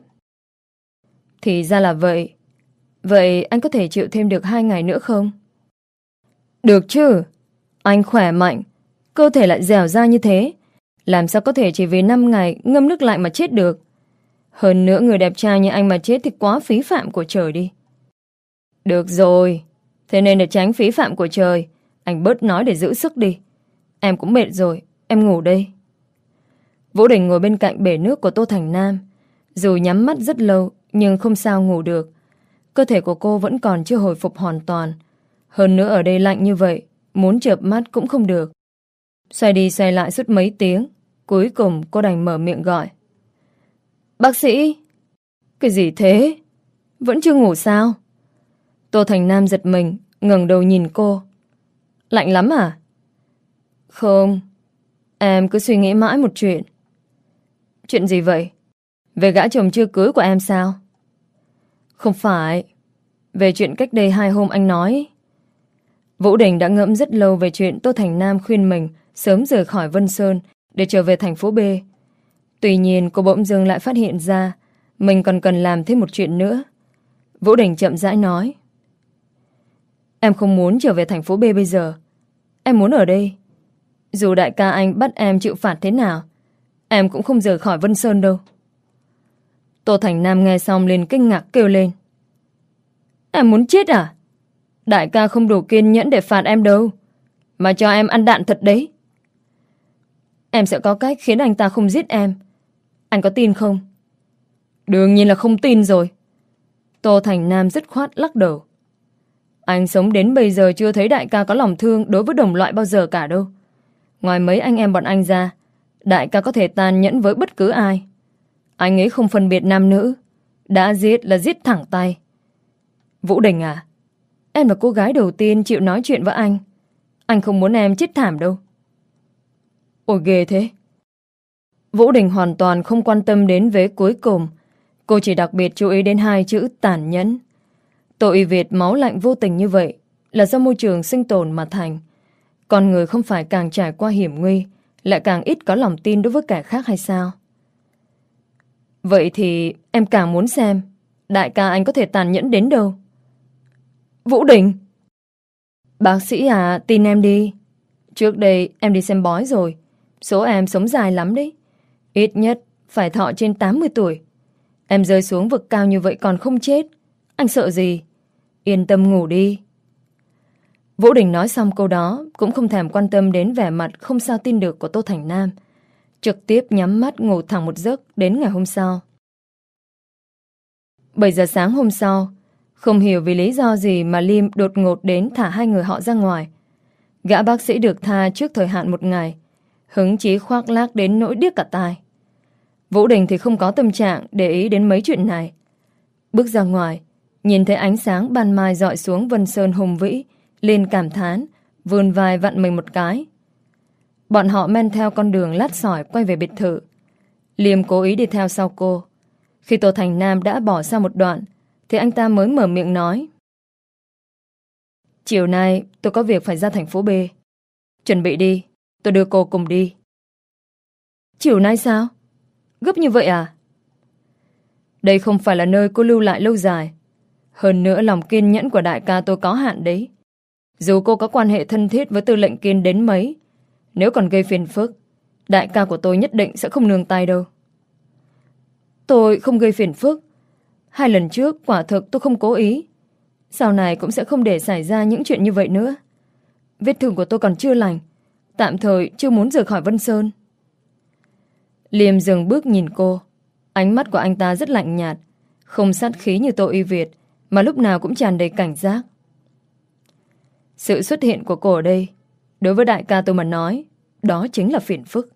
Thì ra là vậy. Vậy anh có thể chịu thêm được hai ngày nữa không? Được chứ. Anh khỏe mạnh, cơ thể lại dẻo dai như thế, làm sao có thể chỉ vì năm ngày ngâm nước lạnh mà chết được? Hơn nữa người đẹp trai như anh mà chết thì quá phí phạm của trời đi. Được rồi, thế nên để tránh phí phạm của trời, anh bớt nói để giữ sức đi. Em cũng mệt rồi, em ngủ đây. Vũ Đình ngồi bên cạnh bể nước của Tô Thành Nam. Dù nhắm mắt rất lâu nhưng không sao ngủ được. Cơ thể của cô vẫn còn chưa hồi phục hoàn toàn. Hơn nữa ở đây lạnh như vậy, muốn chợp mắt cũng không được. Xoay đi xoay lại suốt mấy tiếng, cuối cùng cô đành mở miệng gọi. Bác sĩ! Cái gì thế? Vẫn chưa ngủ sao? Tô Thành Nam giật mình, ngẩng đầu nhìn cô. Lạnh lắm à? Không, em cứ suy nghĩ mãi một chuyện. Chuyện gì vậy? Về gã chồng chưa cưới của em sao? Không phải, về chuyện cách đây hai hôm anh nói. Vũ Đình đã ngẫm rất lâu về chuyện Tô Thành Nam khuyên mình sớm rời khỏi Vân Sơn để trở về thành phố B. Tuy nhiên cô bỗng dưng lại phát hiện ra mình còn cần làm thêm một chuyện nữa. Vũ Đình chậm rãi nói. Em không muốn trở về thành phố B bây giờ. Em muốn ở đây. Dù đại ca anh bắt em chịu phạt thế nào, em cũng không rời khỏi Vân Sơn đâu. Tô Thành Nam nghe xong liền kinh ngạc kêu lên. Em muốn chết à? Đại ca không đủ kiên nhẫn để phạt em đâu, mà cho em ăn đạn thật đấy. Em sẽ có cách khiến anh ta không giết em. Anh có tin không? Đương nhiên là không tin rồi. Tô Thành Nam dứt khoát lắc đầu. Anh sống đến bây giờ chưa thấy đại ca có lòng thương đối với đồng loại bao giờ cả đâu. Ngoài mấy anh em bọn anh ra, đại ca có thể tàn nhẫn với bất cứ ai. Anh ấy không phân biệt nam nữ. Đã giết là giết thẳng tay. Vũ Đình à, em là cô gái đầu tiên chịu nói chuyện với anh. Anh không muốn em chết thảm đâu. Ôi ghê thế. Vũ Đình hoàn toàn không quan tâm đến vế cuối cùng. Cô chỉ đặc biệt chú ý đến hai chữ tàn nhẫn. Tội Việt máu lạnh vô tình như vậy là do môi trường sinh tồn mà thành. Con người không phải càng trải qua hiểm nguy lại càng ít có lòng tin đối với kẻ khác hay sao? Vậy thì em càng muốn xem đại ca anh có thể tàn nhẫn đến đâu. Vũ Đình! Bác sĩ à, tin em đi. Trước đây em đi xem bói rồi. Số em sống dài lắm đấy. Ít nhất phải thọ trên tám mươi tuổi. Em rơi xuống vực cao như vậy còn không chết. Anh sợ gì? Yên tâm ngủ đi. Vũ Đình nói xong câu đó cũng không thèm quan tâm đến vẻ mặt không sao tin được của Tô Thành Nam. Trực tiếp nhắm mắt ngủ thẳng một giấc đến ngày hôm sau. bảy giờ sáng hôm sau, không hiểu vì lý do gì mà Liêm đột ngột đến thả hai người họ ra ngoài. Gã bác sĩ được tha trước thời hạn một ngày, hứng chí khoác lác đến nỗi điếc cả tai. Vũ Đình thì không có tâm trạng để ý đến mấy chuyện này. Bước ra ngoài, nhìn thấy ánh sáng ban mai dọi xuống Vân Sơn hùng vĩ, liền cảm thán, vươn vai vặn mình một cái. Bọn họ men theo con đường lát sỏi quay về biệt thự. Liêm cố ý đi theo sau cô. Khi Tô Thành Nam đã bỏ xa một đoạn thì anh ta mới mở miệng nói. Chiều nay tôi có việc phải ra thành phố B. Chuẩn bị đi, tôi đưa cô cùng đi. Chiều nay sao? Gấp như vậy à? Đây không phải là nơi cô lưu lại lâu dài. Hơn nữa lòng kiên nhẫn của đại ca tôi có hạn đấy. Dù cô có quan hệ thân thiết với tư lệnh Kiên đến mấy, nếu còn gây phiền phức, đại ca của tôi nhất định sẽ không nương tay đâu. Tôi không gây phiền phức. Hai lần trước quả thực tôi không cố ý. Sau này cũng sẽ không để xảy ra những chuyện như vậy nữa. Vết thương của tôi còn chưa lành, tạm thời chưa muốn rời khỏi Vân Sơn. Liêm dừng bước nhìn cô. Ánh mắt của anh ta rất lạnh nhạt, không sát khí như Tô Y Việt, mà lúc nào cũng tràn đầy cảnh giác. Sự xuất hiện của cô ở đây, đối với đại ca tôi mà nói, đó chính là phiền phức.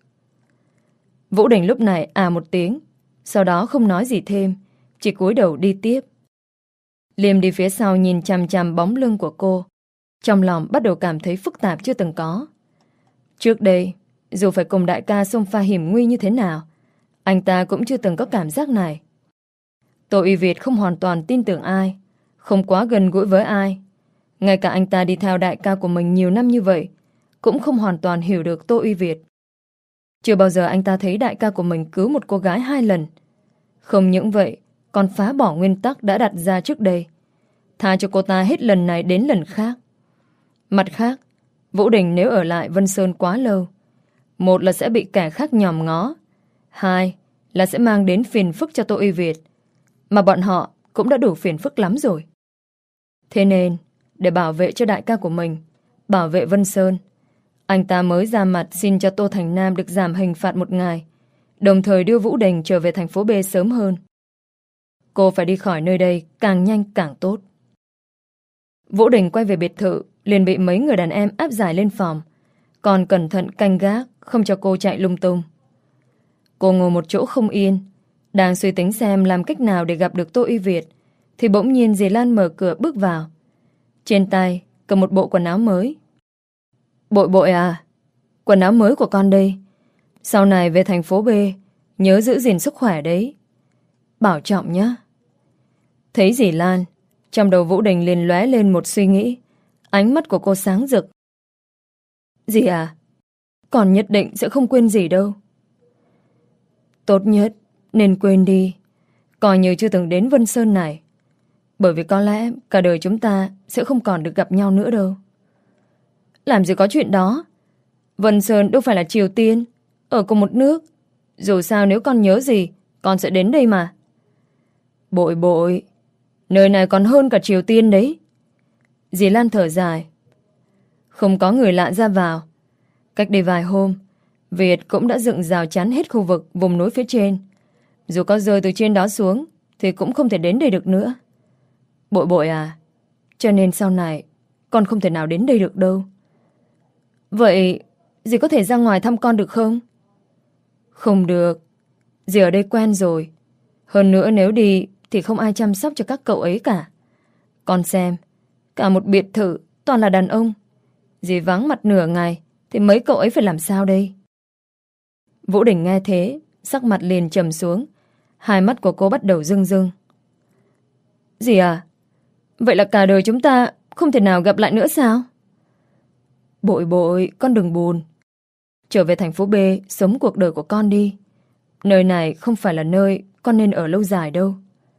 Vũ Đình lúc này à một tiếng, sau đó không nói gì thêm, chỉ cúi đầu đi tiếp. Liêm đi phía sau nhìn chằm chằm bóng lưng của cô, trong lòng bắt đầu cảm thấy phức tạp chưa từng có. Trước đây, dù phải cùng đại ca xông pha hiểm nguy như thế nào, anh ta cũng chưa từng có cảm giác này. Tô Y Việt không hoàn toàn tin tưởng ai, không quá gần gũi với ai. Ngay cả anh ta đi theo đại ca của mình nhiều năm như vậy, cũng không hoàn toàn hiểu được Tô Y Việt. Chưa bao giờ anh ta thấy đại ca của mình cứu một cô gái hai lần. Không những vậy, còn phá bỏ nguyên tắc đã đặt ra trước đây, tha cho cô ta hết lần này đến lần khác. Mặt khác, Vũ Đình nếu ở lại Vân Sơn quá lâu, một là sẽ bị kẻ khác nhòm ngó, hai là sẽ mang đến phiền phức cho Tô Y Việt, mà bọn họ cũng đã đủ phiền phức lắm rồi. Thế nên, để bảo vệ cho đại ca của mình, bảo vệ Vân Sơn, anh ta mới ra mặt xin cho Tô Thành Nam được giảm hình phạt một ngày, đồng thời đưa Vũ Đình trở về thành phố B sớm hơn. Cô phải đi khỏi nơi đây càng nhanh càng tốt. Vũ Đình quay về biệt thự, liền bị mấy người đàn em áp giải lên phòng, còn cẩn thận canh gác, không cho cô chạy lung tung. Cô ngồi một chỗ không yên, đang suy tính xem làm cách nào để gặp được Tô Y Việt, thì bỗng nhiên dì Lan mở cửa bước vào. Trên tay cầm một bộ quần áo mới. Bội bội à, quần áo mới của con đây. Sau này về thành phố B, nhớ giữ gìn sức khỏe đấy. Bảo trọng nhé. Thấy dì Lan, trong đầu Vũ Đình liền lóe lên một suy nghĩ. Ánh mắt của cô sáng rực. Dì à, con nhất định sẽ không quên dì đâu. Tốt nhất nên quên đi, coi như chưa từng đến Vân Sơn này. Bởi vì có lẽ cả đời chúng ta sẽ không còn được gặp nhau nữa đâu. Làm gì có chuyện đó. Vân Sơn đâu phải là Triều Tiên, ở cùng một nước. Dù sao nếu con nhớ gì, con sẽ đến đây mà. Bội bội, nơi này còn hơn cả Triều Tiên đấy. Dì Lan thở dài. Không có người lạ ra vào. Cách đây vài hôm, Việt cũng đã dựng rào chắn hết khu vực vùng núi phía trên. Dù có rơi từ trên đó xuống thì cũng không thể đến đây được nữa. Bội bội à, cho nên sau này con không thể nào đến đây được đâu. Vậy dì có thể ra ngoài thăm con được không? Không được. Dì ở đây quen rồi. Hơn nữa nếu đi thì không ai chăm sóc cho các cậu ấy cả. Con xem, cả một biệt thự toàn là đàn ông. Dì vắng mặt nửa ngày thì mấy cậu ấy phải làm sao đây? Vũ Đình nghe thế, sắc mặt liền trầm xuống. Hai mắt của cô bắt đầu rưng rưng. Dì à, vậy là cả đời chúng ta không thể nào gặp lại nữa sao? Bội bội, con đừng buồn. Trở về thành phố B, sống cuộc đời của con đi. Nơi này không phải là nơi con nên ở lâu dài đâu.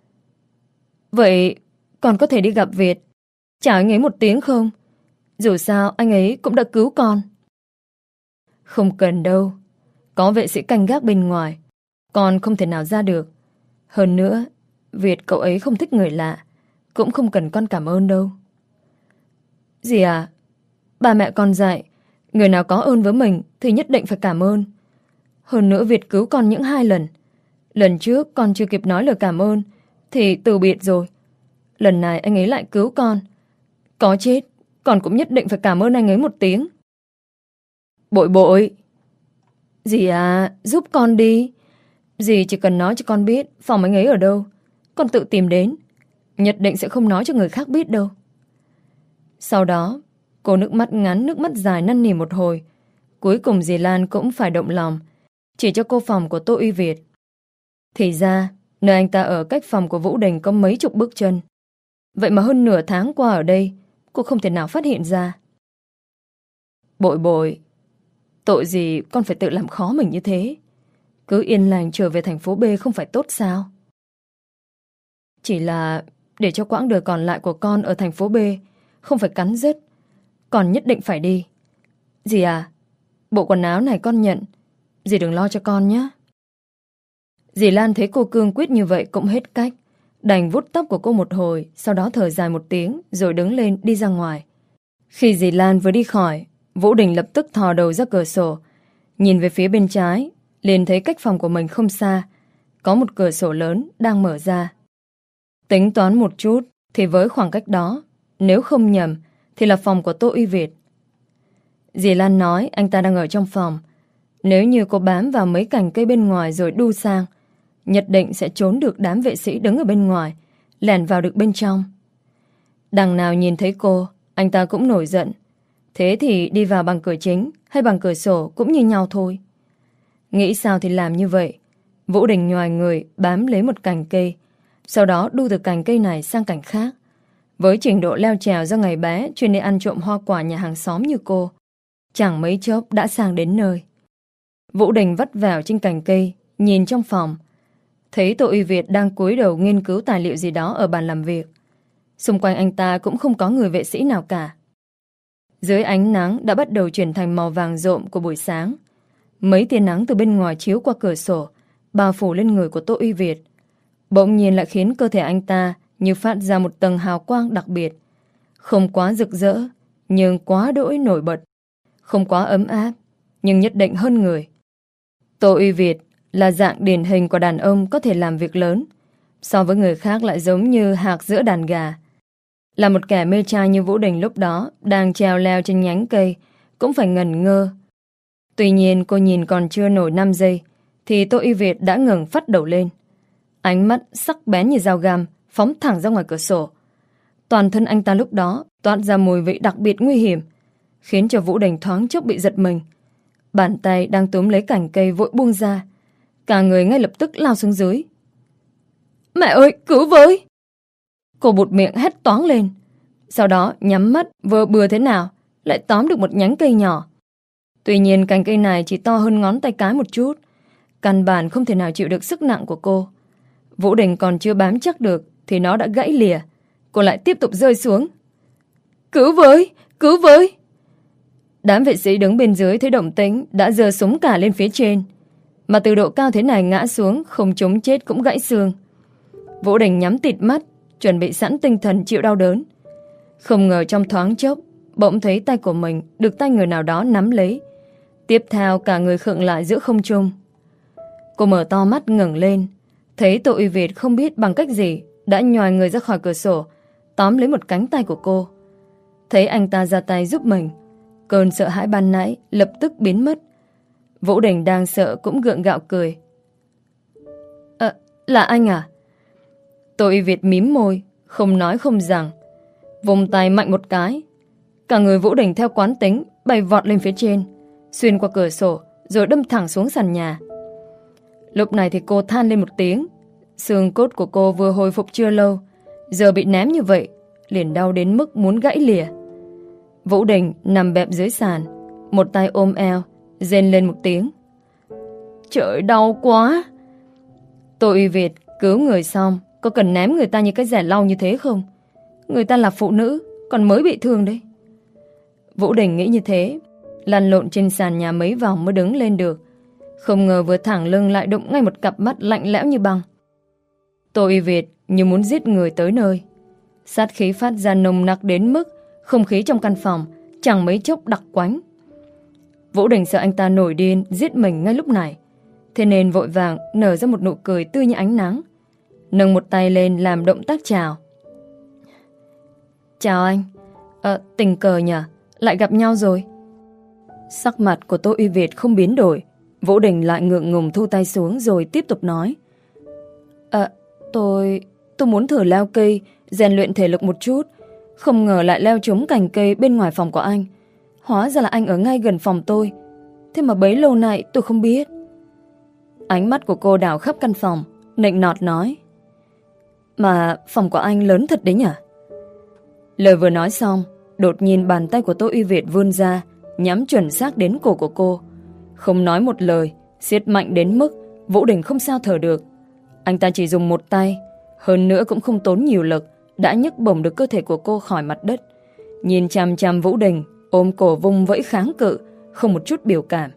Vậy con có thể đi gặp Việt, chào anh ấy một tiếng không? Dù sao anh ấy cũng đã cứu con. Không cần đâu. Có vệ sĩ canh gác bên ngoài, con không thể nào ra được. Hơn nữa, Việt cậu ấy không thích người lạ, cũng không cần con cảm ơn đâu. Dì à, ba mẹ con dạy, người nào có ơn với mình thì nhất định phải cảm ơn. Hơn nữa Việt cứu con những hai lần. Lần trước con chưa kịp nói lời cảm ơn thì từ biệt rồi. Lần này anh ấy lại cứu con. Có chết, con cũng nhất định phải cảm ơn anh ấy một tiếng. Bội bội. Dì à, giúp con đi. Dì chỉ cần nói cho con biết phòng anh ấy ở đâu, con tự tìm đến. Nhất định sẽ không nói cho người khác biết đâu. Sau đó, cô nước mắt ngắn nước mắt dài năn nỉ một hồi. Cuối cùng dì Lan cũng phải động lòng, chỉ cho cô phòng của Tô Uy Việt. Thì ra, nơi anh ta ở cách phòng của Vũ Đình có mấy chục bước chân. Vậy mà hơn nửa tháng qua ở đây, cô không thể nào phát hiện ra. Bội bội, tội gì con phải tự làm khó mình như thế? Cứ yên lành trở về thành phố B không phải tốt sao? Chỉ là để cho quãng đời còn lại của con ở thành phố B không phải cắn rứt, con nhất định phải đi. Dì à, bộ quần áo này con nhận, dì đừng lo cho con nhé. Dì Lan thấy cô cương quyết như vậy cũng hết cách, đành vuốt tóc của cô một hồi, sau đó thở dài một tiếng rồi đứng lên đi ra ngoài. Khi dì Lan vừa đi khỏi, Vũ Đình lập tức thò đầu ra cửa sổ, nhìn về phía bên trái, liền thấy cách phòng của mình không xa, có một cửa sổ lớn đang mở ra. Tính toán một chút thì với khoảng cách đó, nếu không nhầm thì là phòng của Tô Uy Việt. Dì Lan nói anh ta đang ở trong phòng. Nếu như cô bám vào mấy cành cây bên ngoài rồi đu sang, nhất định sẽ trốn được đám vệ sĩ đứng ở bên ngoài, lẻn vào được bên trong. Đằng nào nhìn thấy cô, anh ta cũng nổi giận. Thế thì đi vào bằng cửa chính hay bằng cửa sổ cũng như nhau thôi. Nghĩ sao thì làm như vậy. Vũ Đình nhoài người bám lấy một cành cây, sau đó đu từ cành cây này sang cành khác. Với trình độ leo trèo do ngày bé chuyên đi ăn trộm hoa quả nhà hàng xóm như cô, chẳng mấy chốc đã sang đến nơi. Vũ Đình vắt vào trên cành cây, nhìn trong phòng, thấy Tô Uy Việt đang cúi đầu nghiên cứu tài liệu gì đó ở bàn làm việc. Xung quanh anh ta cũng không có người vệ sĩ nào cả. Dưới ánh nắng đã bắt đầu chuyển thành màu vàng rộm của buổi sáng. Mấy tia nắng từ bên ngoài chiếu qua cửa sổ, bao phủ lên người của Tô Uy Việt, bỗng nhiên lại khiến cơ thể anh ta như phát ra một tầng hào quang đặc biệt. Không quá rực rỡ, nhưng quá đỗi nổi bật. Không quá ấm áp, nhưng nhất định hơn người. Tô Uy Việt là dạng điển hình của đàn ông có thể làm việc lớn, so với người khác lại giống như hạc giữa đàn gà. Là một kẻ mê trai như Vũ Đình lúc đó đang trèo leo trên nhánh cây cũng phải ngẩn ngơ. Tuy nhiên cô nhìn còn chưa nổi năm giây thì Tô Uy Việt đã ngừng phắt đầu lên. Ánh mắt sắc bén như dao găm phóng thẳng ra ngoài cửa sổ. Toàn thân anh ta lúc đó toát ra mùi vị đặc biệt nguy hiểm, khiến cho Vũ Đình thoáng chốc bị giật mình. Bàn tay đang túm lấy cành cây vội buông ra, cả người ngay lập tức lao xuống dưới. Mẹ ơi, cứu với! Cô bụt miệng hét toáng lên, sau đó nhắm mắt vừa bừa thế nào lại tóm được một nhánh cây nhỏ. Tuy nhiên cành cây này chỉ to hơn ngón tay cái một chút, căn bản không thể nào chịu được sức nặng của cô. Vũ Đình còn chưa bám chắc được thì nó đã gãy lìa. Cô lại tiếp tục rơi xuống. Cứu với! Cứu với! Đám vệ sĩ đứng bên dưới thấy động tĩnh đã giơ súng cả lên phía trên, mà từ độ cao thế này ngã xuống không trúng chết cũng gãy xương. Vũ Đình nhắm tịt mắt, chuẩn bị sẵn tinh thần chịu đau đớn. Không ngờ trong thoáng chốc bỗng thấy tay của mình được tay người nào đó nắm lấy. Tiếp theo cả người khựng lại giữa không trung. Cô mở to mắt ngẩng lên, thấy Tô Uy Việt không biết bằng cách gì đã nhòi người ra khỏi cửa sổ, tóm lấy một cánh tay của cô. Thấy anh ta ra tay giúp mình, cơn sợ hãi ban nãy lập tức biến mất. Vũ Đình đang sợ cũng gượng gạo cười. À, là anh à? Tô Uy Việt mím môi, không nói không rằng, vùng tay mạnh một cái. Cả người Vũ Đình theo quán tính bay vọt lên phía trên, xuyên qua cửa sổ rồi đâm thẳng xuống sàn nhà. Lúc này thì cô than lên một tiếng. Xương cốt của cô vừa hồi phục chưa lâu, giờ bị ném như vậy, liền đau đến mức muốn gãy lìa. Vũ Đình nằm bẹp dưới sàn, một tay ôm eo, rên lên một tiếng. Trời, đau quá. Tô Uy Việt cứu người xong, có cần ném người ta như cái rẻ lau như thế không? Người ta là phụ nữ, còn mới bị thương đấy. Vũ Đình nghĩ như thế, lăn lộn trên sàn nhà mấy vòng mới đứng lên được. Không ngờ vừa thẳng lưng lại đụng ngay một cặp mắt lạnh lẽo như băng. Tô Uy Việt như muốn giết người tới nơi. Sát khí phát ra nồng nặc đến mức không khí trong căn phòng chẳng mấy chốc đặc quánh. Vũ Đình sợ anh ta nổi điên giết mình ngay lúc này, thế nên vội vàng nở ra một nụ cười tươi như ánh nắng, nâng một tay lên làm động tác chào. Chào anh. Ờ, tình cờ nhỉ, lại gặp nhau rồi. Sắc mặt của Tô Uy Việt không biến đổi. Vũ Đình lại ngượng ngùng thu tay xuống rồi tiếp tục nói. Ờ, tôi... tôi muốn thử leo cây, rèn luyện thể lực một chút. Không ngờ lại leo trúng cành cây bên ngoài phòng của anh. Hóa ra là anh ở ngay gần phòng tôi. Thế mà bấy lâu nay tôi không biết. Ánh mắt của cô đảo khắp căn phòng, nịnh nọt nói. Mà phòng của anh lớn thật đấy nhỉ? Lời vừa nói xong, đột nhiên bàn tay của Tô Uy Việt vươn ra, nhắm chuẩn xác đến cổ của cô. Không nói một lời, siết mạnh đến mức Vũ Đình không sao thở được. Anh ta chỉ dùng một tay, hơn nữa cũng không tốn nhiều lực, đã nhấc bổng được cơ thể của cô khỏi mặt đất. Nhìn chằm chằm Vũ Đình, ôm cổ vung vẫy kháng cự, không một chút biểu cảm.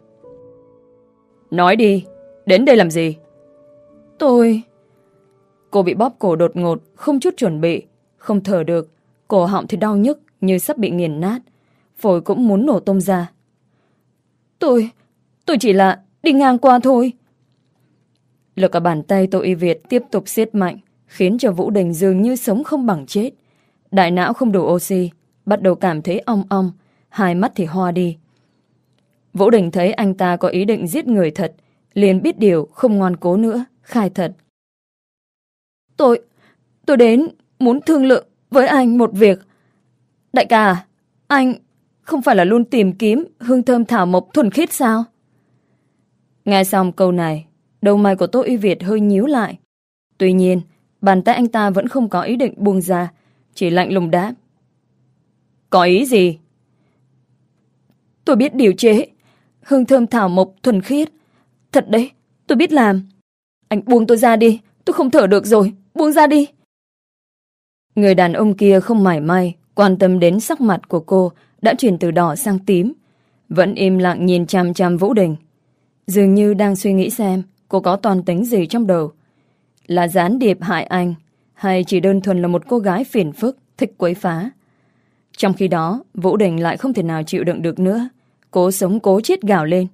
Nói đi, đến đây làm gì? Tôi... Cô bị bóp cổ đột ngột, không chút chuẩn bị, không thở được, cổ họng thì đau nhức như sắp bị nghiền nát, phổi cũng muốn nổ tung ra. Tôi... tôi chỉ là đi ngang qua thôi. Lực ở bàn tay Tô Uy Việt tiếp tục siết mạnh, khiến cho Vũ Đình dường như sống không bằng chết. Đại não không đủ oxy, bắt đầu cảm thấy ong ong, hai mắt thì hoa đi. Vũ Đình thấy anh ta có ý định giết người thật, liền biết điều, không ngoan cố nữa, khai thật. Tôi, tôi đến muốn thương lượng với anh một việc. Đại ca, anh không phải là luôn tìm kiếm hương thơm thảo mộc thuần khiết sao? Nghe xong câu này, đầu mày của Tô Uy Việt hơi nhíu lại. Tuy nhiên, bàn tay anh ta vẫn không có ý định buông ra, chỉ lạnh lùng đáp. Có ý gì? Tôi biết điều chế hương thơm thảo mộc thuần khiết. Thật đấy, tôi biết làm. Anh buông tôi ra đi, tôi không thở được rồi, buông ra đi. Người đàn ông kia không mảy may quan tâm đến sắc mặt của cô đã chuyển từ đỏ sang tím, vẫn im lặng nhìn chằm chằm Vũ Đình, dường như đang suy nghĩ xem cô có toan tính gì trong đầu. Là gián điệp hại anh, hay chỉ đơn thuần là một cô gái phiền phức, thích quấy phá. Trong khi đó, Vũ Đình lại không thể nào chịu đựng được nữa, cố sống cố chết gào lên.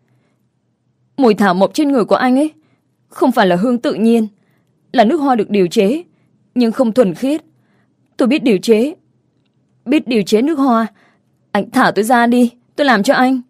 Mùi thảo mộc trên người của anh ấy không phải là hương tự nhiên, là nước hoa được điều chế, nhưng không thuần khiết. Tôi biết điều chế, biết điều chế nước hoa. Anh thả tôi ra đi, tôi làm cho anh.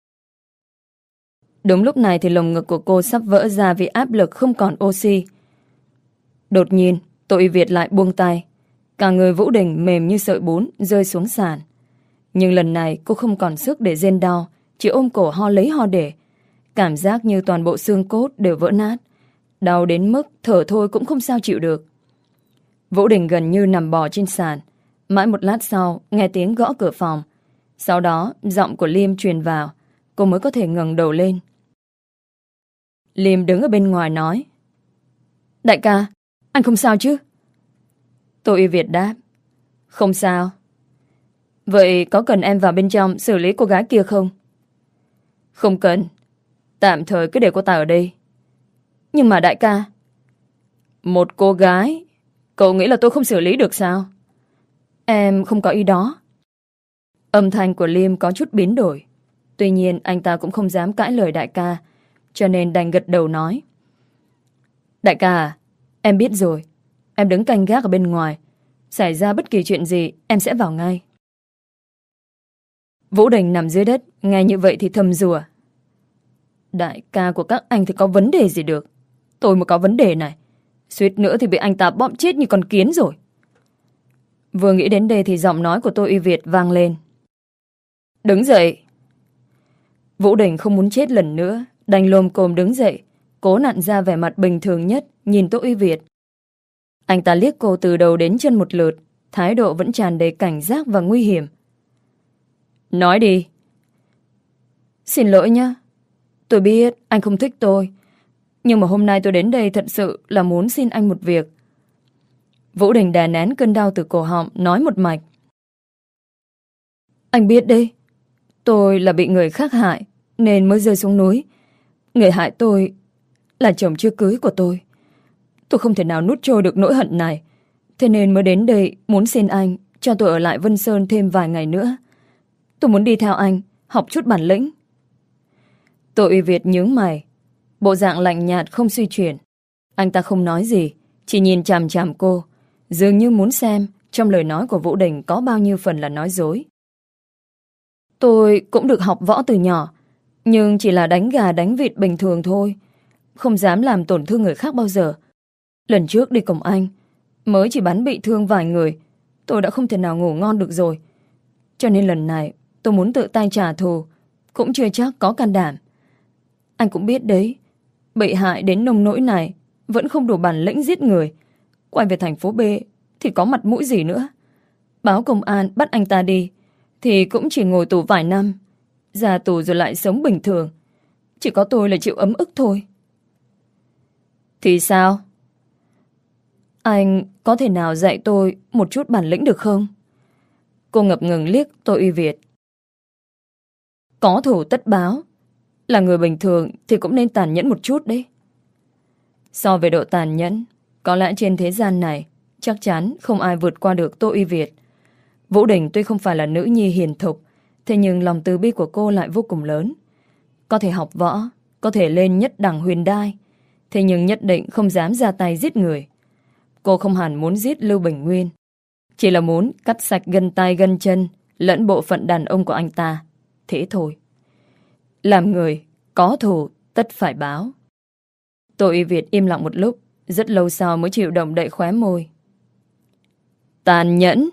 Đúng lúc này thì lồng ngực của cô sắp vỡ ra vì áp lực không còn oxy. Đột nhiên, Tô Uy Việt lại buông tay. Cả người Vũ Đình mềm như sợi bún rơi xuống sàn. Nhưng lần này cô không còn sức để rên đau, chỉ ôm cổ ho lấy ho để. Cảm giác như toàn bộ xương cốt đều vỡ nát, đau đến mức thở thôi cũng không sao chịu được. Vũ Đình gần như nằm bò trên sàn. Mãi một lát sau nghe tiếng gõ cửa phòng. Sau đó giọng của Liêm truyền vào, cô mới có thể ngẩng đầu lên. Liêm đứng ở bên ngoài nói. Đại ca, anh không sao chứ? Tô Uy Việt đáp. Không sao. Vậy có cần em vào bên trong xử lý cô gái kia không? Không cần. Tạm thời cứ để cô ta ở đây. Nhưng mà đại ca, một cô gái, cậu nghĩ là tôi không xử lý được sao? Em không có ý đó. Âm thanh của Liêm có chút biến đổi. Tuy nhiên anh ta cũng không dám cãi lời đại ca, cho nên đành gật đầu nói: Đại ca à, em biết rồi. Em đứng canh gác ở bên ngoài. Xảy ra bất kỳ chuyện gì em sẽ vào ngay. Vũ Đình nằm dưới đất, nghe như vậy thì thầm rủa: Đại ca của các anh thì có vấn đề gì được. Tôi mà có vấn đề này, suýt nữa thì bị anh ta bóp chết như con kiến rồi. Vừa nghĩ đến đây thì giọng nói của Tô Uy Việt vang lên: Đứng dậy. Vũ Đình không muốn chết lần nữa, đành lồm cồm đứng dậy, cố nặn ra vẻ mặt bình thường nhất, nhìn Tô Uy Việt. Anh ta liếc cô từ đầu đến chân một lượt, thái độ vẫn tràn đầy cảnh giác và nguy hiểm. Nói đi. Xin lỗi nhá. Tôi biết anh không thích tôi, nhưng mà hôm nay tôi đến đây thật sự là muốn xin anh một việc. Vũ Đình đè nén cơn đau từ cổ họng, nói một mạch. Anh biết đấy, tôi là bị người khác hại nên mới rơi xuống núi. Người hại tôi là chồng chưa cưới của tôi. Tôi không thể nào nuốt trôi được nỗi hận này, thế nên mới đến đây muốn xin anh cho tôi ở lại Vân Sơn thêm vài ngày nữa. Tôi muốn đi theo anh, học chút bản lĩnh. Tô Uy Việt nhướng mày, bộ dạng lạnh nhạt không suy chuyển. Anh ta không nói gì, chỉ nhìn chằm chằm cô, dường như muốn xem trong lời nói của Vũ Đình có bao nhiêu phần là nói dối. Tôi cũng được học võ từ nhỏ, nhưng chỉ là đánh gà đánh vịt bình thường thôi, không dám làm tổn thương người khác bao giờ. Lần trước đi cùng anh, mới chỉ bắn bị thương vài người, tôi đã không thể nào ngủ ngon được rồi. Cho nên lần này tôi muốn tự tay trả thù, cũng chưa chắc có can đảm. Anh cũng biết đấy, bị hại đến nông nỗi này vẫn không đủ bản lĩnh giết người. Quay về thành phố B thì có mặt mũi gì nữa. Báo công an bắt anh ta đi thì cũng chỉ ngồi tù vài năm, ra tù rồi lại sống bình thường. Chỉ có tôi là chịu ấm ức thôi. Thì sao? Anh có thể nào dạy tôi một chút bản lĩnh được không? Cô ngập ngừng liếc Tô Uy Việt. Có thủ tất báo, là người bình thường thì cũng nên tàn nhẫn một chút đấy. So về độ tàn nhẫn, có lẽ trên thế gian này chắc chắn không ai vượt qua được Tô Uy Việt. Vũ Đình tuy không phải là nữ nhi hiền thục, thế nhưng lòng từ bi của cô lại vô cùng lớn. Có thể học võ, có thể lên nhất đẳng huyền đai, thế nhưng nhất định không dám ra tay giết người. Cô không hẳn muốn giết Lưu Bình Nguyên, chỉ là muốn cắt sạch gân tay gân chân lẫn bộ phận đàn ông của anh ta. Thế thôi. Làm người, có thù tất phải báo. Tô Uy Việt im lặng một lúc, rất lâu sau mới chịu động đậy khóe môi. Tàn nhẫn.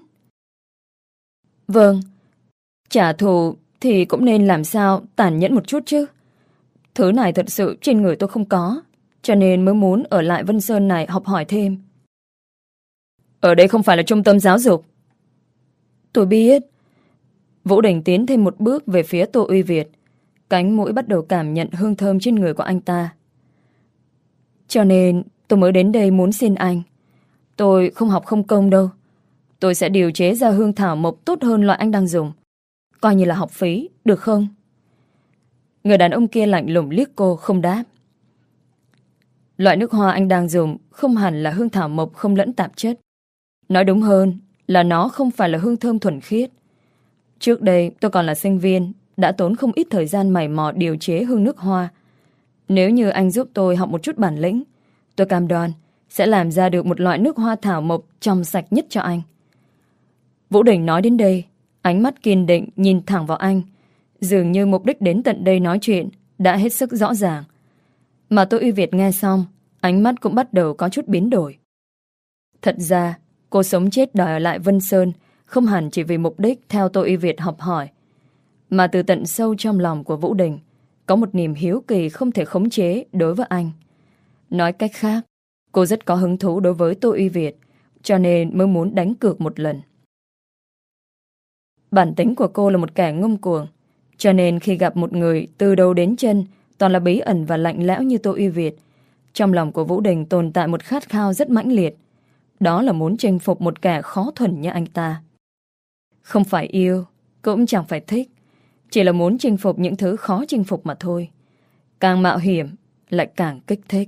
Vâng, trả thù thì cũng nên làm sao tàn nhẫn một chút chứ. Thứ này thật sự trên người tôi không có, cho nên mới muốn ở lại Vân Sơn này học hỏi thêm. Ở đây không phải là trung tâm giáo dục. Tôi biết. Vũ Đình tiến thêm một bước về phía Tô Uy Việt, cánh mũi bắt đầu cảm nhận hương thơm trên người của anh ta. Cho nên tôi mới đến đây muốn xin anh. Tôi không học không công đâu. Tôi sẽ điều chế ra hương thảo mộc tốt hơn loại anh đang dùng, coi như là học phí, được không? Người đàn ông kia lạnh lùng liếc cô, không đáp. Loại nước hoa anh đang dùng không hẳn là hương thảo mộc không lẫn tạp chất. Nói đúng hơn là nó không phải là hương thơm thuần khiết. Trước đây tôi còn là sinh viên, đã tốn không ít thời gian mày mò điều chế hương nước hoa. Nếu như anh giúp tôi học một chút bản lĩnh, tôi cam đoan sẽ làm ra được một loại nước hoa thảo mộc trong sạch nhất cho anh. Vũ Đình nói đến đây, ánh mắt kiên định nhìn thẳng vào anh, dường như mục đích đến tận đây nói chuyện đã hết sức rõ ràng. Mà Tô Uy Việt nghe xong, ánh mắt cũng bắt đầu có chút biến đổi. Thật ra, cô sống chết đòi ở lại Vân Sơn không hẳn chỉ vì mục đích theo Tô Uy Việt học hỏi, mà từ tận sâu trong lòng của Vũ Đình có một niềm hiếu kỳ không thể khống chế đối với anh. Nói cách khác, cô rất có hứng thú đối với Tô Uy Việt, cho nên mới muốn đánh cược một lần. Bản tính của cô là một kẻ ngông cuồng, cho nên khi gặp một người từ đầu đến chân toàn là bí ẩn và lạnh lẽo như Tô Uy Việt, trong lòng của Vũ Đình tồn tại một khát khao rất mãnh liệt. Đó là muốn chinh phục một kẻ khó thuần như anh ta. Không phải yêu, cũng chẳng phải thích, chỉ là muốn chinh phục những thứ khó chinh phục mà thôi. Càng mạo hiểm lại càng kích thích.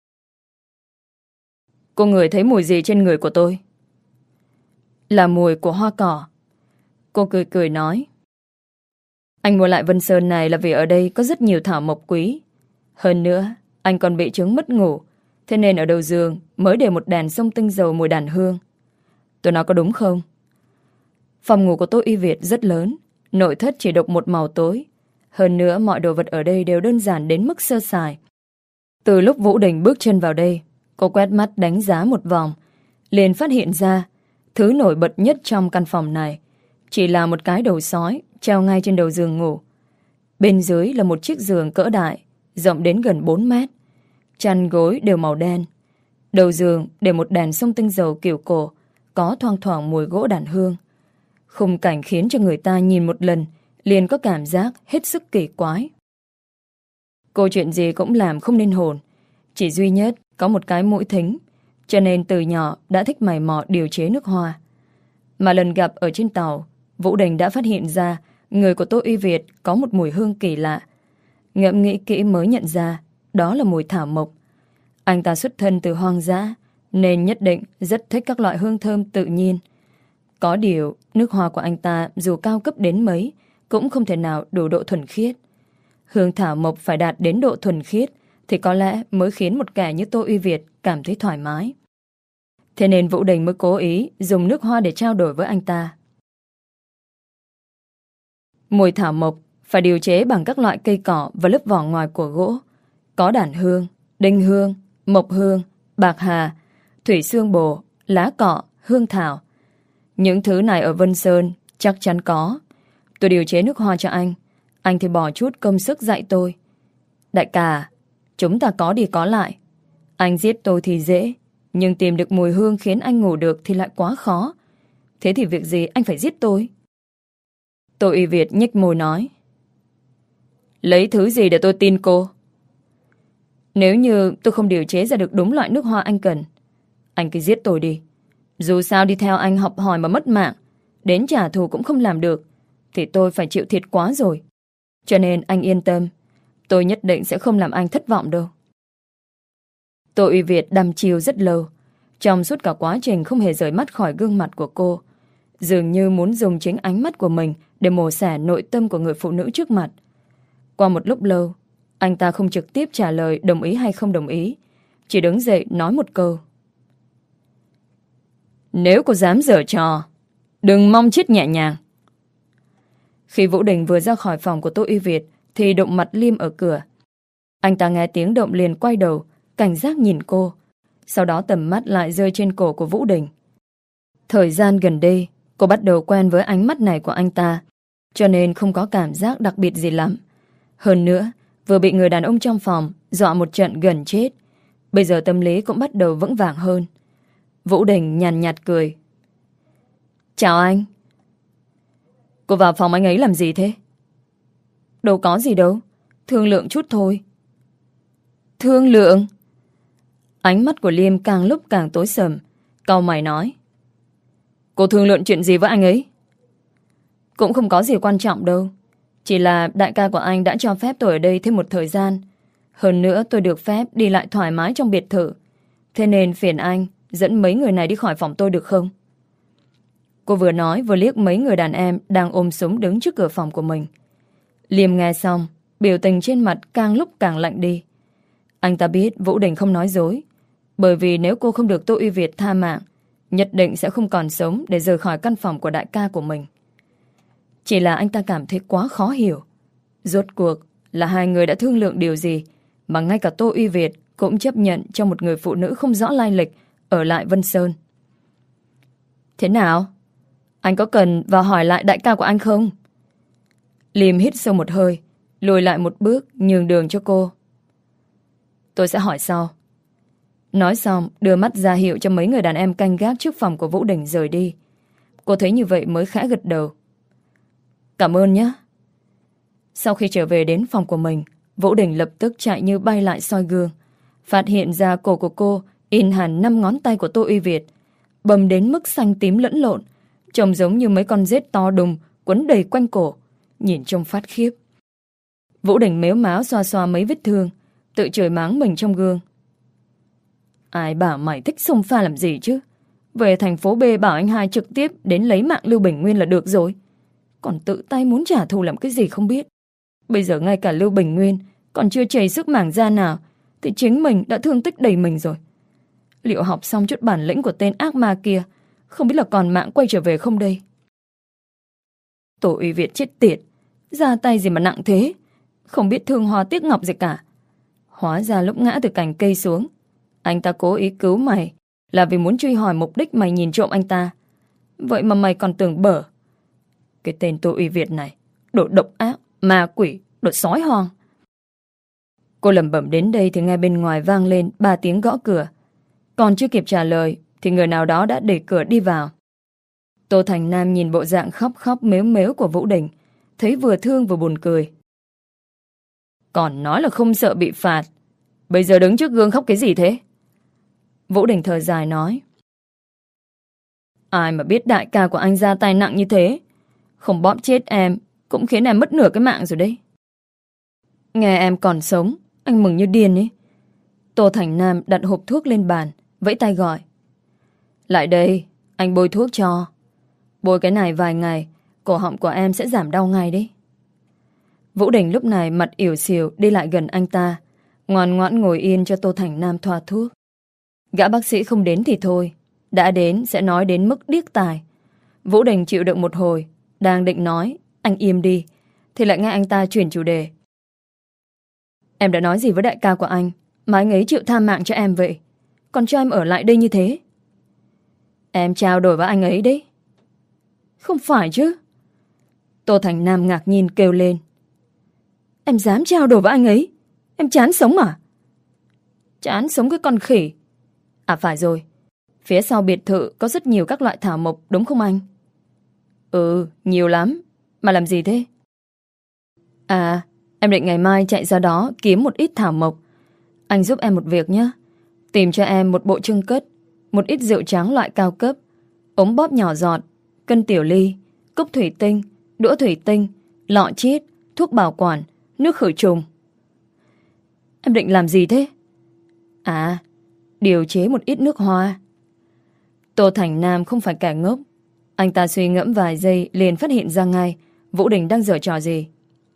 Cô ngửi thấy mùi gì trên người của tôi? Là mùi của hoa cỏ. Cô cười cười nói. Anh mua lại Vân Sơn này là vì ở đây có rất nhiều thảo mộc quý. Hơn nữa, anh còn bị chứng mất ngủ, thế nên ở đầu giường mới để một đèn xông tinh dầu mùi đàn hương. Tôi nói có đúng không? Phòng ngủ của Tô Y Việt rất lớn, nội thất chỉ độc một màu tối. Hơn nữa mọi đồ vật ở đây đều đơn giản đến mức sơ sài. Từ lúc Vũ Đình bước chân vào đây, cô quét mắt đánh giá một vòng, liền phát hiện ra thứ nổi bật nhất trong căn phòng này chỉ là một cái đầu sói treo ngay trên đầu giường ngủ. Bên dưới là một chiếc giường cỡ đại, rộng đến gần bốn mét. Chăn gối đều màu đen. Đầu giường để một đèn xông tinh dầu kiểu cổ, có thoang thoảng mùi gỗ đàn hương. Khung cảnh khiến cho người ta nhìn một lần liền có cảm giác hết sức kỳ quái. Cô chuyện gì cũng làm không nên hồn, chỉ duy nhất có một cái mũi thính, cho nên từ nhỏ đã thích mày mò điều chế nước hoa. Mà lần gặp ở trên tàu, Vũ Đình đã phát hiện ra người của Tô Y Việt có một mùi hương kỳ lạ. Ngẫm nghĩ kỹ mới nhận ra đó là mùi thảo mộc. Anh ta xuất thân từ hoang dã nên nhất định rất thích các loại hương thơm tự nhiên. Có điều, nước hoa của anh ta dù cao cấp đến mấy cũng không thể nào đủ độ thuần khiết. Hương thảo mộc phải đạt đến độ thuần khiết thì có lẽ mới khiến một kẻ như Tô Y Việt cảm thấy thoải mái. Thế nên Vũ Đình mới cố ý dùng nước hoa để trao đổi với anh ta. Mùi thảo mộc phải điều chế bằng các loại cây cỏ và lớp vỏ ngoài của gỗ. Có đàn hương, đinh hương, mộc hương, bạc hà, thủy xương bồ, lá cọ, hương thảo. Những thứ này ở Vân Sơn chắc chắn có. Tôi điều chế nước hoa cho anh, anh thì bỏ chút công sức dạy tôi. Đại ca, chúng ta có đi có lại. Anh giết tôi thì dễ, nhưng tìm được mùi hương khiến anh ngủ được thì lại quá khó. Thế thì việc gì anh phải giết tôi? Tô Y Việt nhếch môi nói. Lấy thứ gì để tôi tin cô? Nếu như tôi không điều chế ra được đúng loại nước hoa anh cần, anh cứ giết tôi đi. Dù sao đi theo anh học hỏi mà mất mạng, đến trả thù cũng không làm được, thì tôi phải chịu thiệt quá rồi. Cho nên anh yên tâm, tôi nhất định sẽ không làm anh thất vọng đâu. Tô Y Việt đăm chiêu rất lâu, trong suốt cả quá trình không hề rời mắt khỏi gương mặt của cô, dường như muốn dùng chính ánh mắt của mình để mổ xẻ nội tâm của người phụ nữ trước mặt. Qua một lúc lâu, anh ta không trực tiếp trả lời đồng ý hay không đồng ý, chỉ đứng dậy nói một câu. Nếu cô dám giở trò, đừng mong chết nhẹ nhàng. Khi Vũ Đình vừa ra khỏi phòng của Tô Y Việt thì đụng mặt Liêm ở cửa. Anh ta nghe tiếng động liền quay đầu, cảnh giác nhìn cô. Sau đó tầm mắt lại rơi trên cổ của Vũ Đình. Thời gian gần đây, cô bắt đầu quen với ánh mắt này của anh ta, cho nên không có cảm giác đặc biệt gì lắm. Hơn nữa, vừa bị người đàn ông trong phòng dọa một trận gần chết, bây giờ tâm lý cũng bắt đầu vững vàng hơn. Vũ Đình nhàn nhạt cười. Chào anh. Cô vào phòng anh ấy làm gì thế? Đâu có gì đâu, thương lượng chút thôi. Thương lượng? Ánh mắt của Liêm càng lúc càng tối sầm, cau mày nói. Cô thương lượng chuyện gì với anh ấy? Cũng không có gì quan trọng đâu, chỉ là đại ca của anh đã cho phép tôi ở đây thêm một thời gian. Hơn nữa tôi được phép đi lại thoải mái trong biệt thự, thế nên phiền anh dẫn mấy người này đi khỏi phòng tôi được không? Cô vừa nói vừa liếc mấy người đàn em đang ôm súng đứng trước cửa phòng của mình. Liêm nghe xong, biểu tình trên mặt càng lúc càng lạnh đi. Anh ta biết Vũ Đình không nói dối, bởi vì nếu cô không được Tô Y Việt tha mạng, nhất định sẽ không còn sống để rời khỏi căn phòng của đại ca của mình. Chỉ là anh ta cảm thấy quá khó hiểu. Rốt cuộc là hai người đã thương lượng điều gì mà ngay cả Tô Y Việt cũng chấp nhận cho một người phụ nữ không rõ lai lịch ở lại Vân Sơn. Thế nào? Anh có cần vào hỏi lại đại ca của anh không? Liêm hít sâu một hơi, lùi lại một bước nhường đường cho cô. Tôi sẽ hỏi sau. Nói xong đưa mắt ra hiệu cho mấy người đàn em canh gác trước phòng của Vũ Đình rời đi. Cô thấy như vậy mới khẽ gật đầu. Cảm ơn nhé. Sau khi trở về đến phòng của mình, Vũ Đình lập tức chạy như bay lại soi gương, phát hiện ra cổ của cô in hẳn năm ngón tay của Tô Y Việt, bầm đến mức xanh tím lẫn lộn, trông giống như mấy con rết to đùng quấn đầy quanh cổ, nhìn trông phát khiếp. Vũ Đình mếu máo xoa xoa mấy vết thương, tự chửi mắng mình trong gương. Ai bảo mày thích xông pha làm gì chứ? Về thành phố B bảo anh hai trực tiếp đến lấy mạng Lưu Bình Nguyên là được rồi. còn tự tay muốn trả thù làm cái gì không biết. Bây giờ ngay cả Lưu Bình Nguyên còn chưa chảy sức mảng da nào thì chính mình đã thương tích đầy mình rồi. Liệu học xong chút bản lĩnh của tên ác ma kia, không biết là còn mạng quay trở về không đây? Tổ uy Việt chết tiệt, ra tay gì mà nặng thế, không biết thương hoa tiếc ngọc gì cả. Hóa ra lúc ngã từ cành cây xuống, anh ta cố ý cứu mày là vì muốn truy hỏi mục đích mày nhìn trộm anh ta. Vậy mà mày còn tưởng bở. Cái tên Tô Uy Việt này, đồ độc ác, ma quỷ, đồ sói hoang. Cô lẩm bẩm đến đây thì nghe bên ngoài vang lên ba tiếng gõ cửa. Còn chưa kịp trả lời thì người nào đó đã đẩy cửa đi vào. Tô Thành Nam nhìn bộ dạng khóc khóc mếu mếu của Vũ Đình, thấy vừa thương vừa buồn cười. Còn nói là không sợ bị phạt, bây giờ đứng trước gương khóc cái gì thế? Vũ Đình thở dài nói. Ai mà biết đại ca của anh ra tay nặng như thế, không bóp chết em cũng khiến em mất nửa cái mạng rồi đấy. Nghe em còn sống, anh mừng như điên ấy. Tô Thành Nam đặt hộp thuốc lên bàn, vẫy tay gọi. Lại đây, anh bôi thuốc cho. Bôi cái này vài ngày, cổ họng của em sẽ giảm đau ngay đấy. Vũ Đình lúc này mặt ỉu xìu đi lại gần anh ta, ngoan ngoãn ngồi yên cho Tô Thành Nam thoa thuốc. Gã bác sĩ không đến thì thôi, đã đến sẽ nói đến mức điếc tai. Vũ Đình chịu đựng một hồi, đang định nói anh im đi thì lại nghe anh ta chuyển chủ đề. Em đã nói gì với đại ca của anh mà anh ấy chịu tha mạng cho em vậy, còn cho em ở lại đây như thế? Em trao đổi với anh ấy đấy. Không phải chứ? Tô Thành Nam ngạc nhiên kêu lên. Em dám trao đổi với anh ấy? Em chán sống à? Chán sống cái con khỉ. À phải rồi, phía sau biệt thự có rất nhiều các loại thảo mộc đúng không anh? Ừ, nhiều lắm. Mà làm gì thế? À, em định ngày mai chạy ra đó kiếm một ít thảo mộc. Anh giúp em một việc nhé. Tìm cho em một bộ trưng cất, một ít rượu trắng loại cao cấp, ống bóp nhỏ giọt, cân tiểu ly, cốc thủy tinh, đũa thủy tinh, lọ chiết, thuốc bảo quản, nước khử trùng. Em định làm gì thế? À, điều chế một ít nước hoa. Tô Thành Nam không phải kẻ ngốc. Anh ta suy ngẫm vài giây liền phát hiện ra ngay Vũ Đình đang giở trò gì.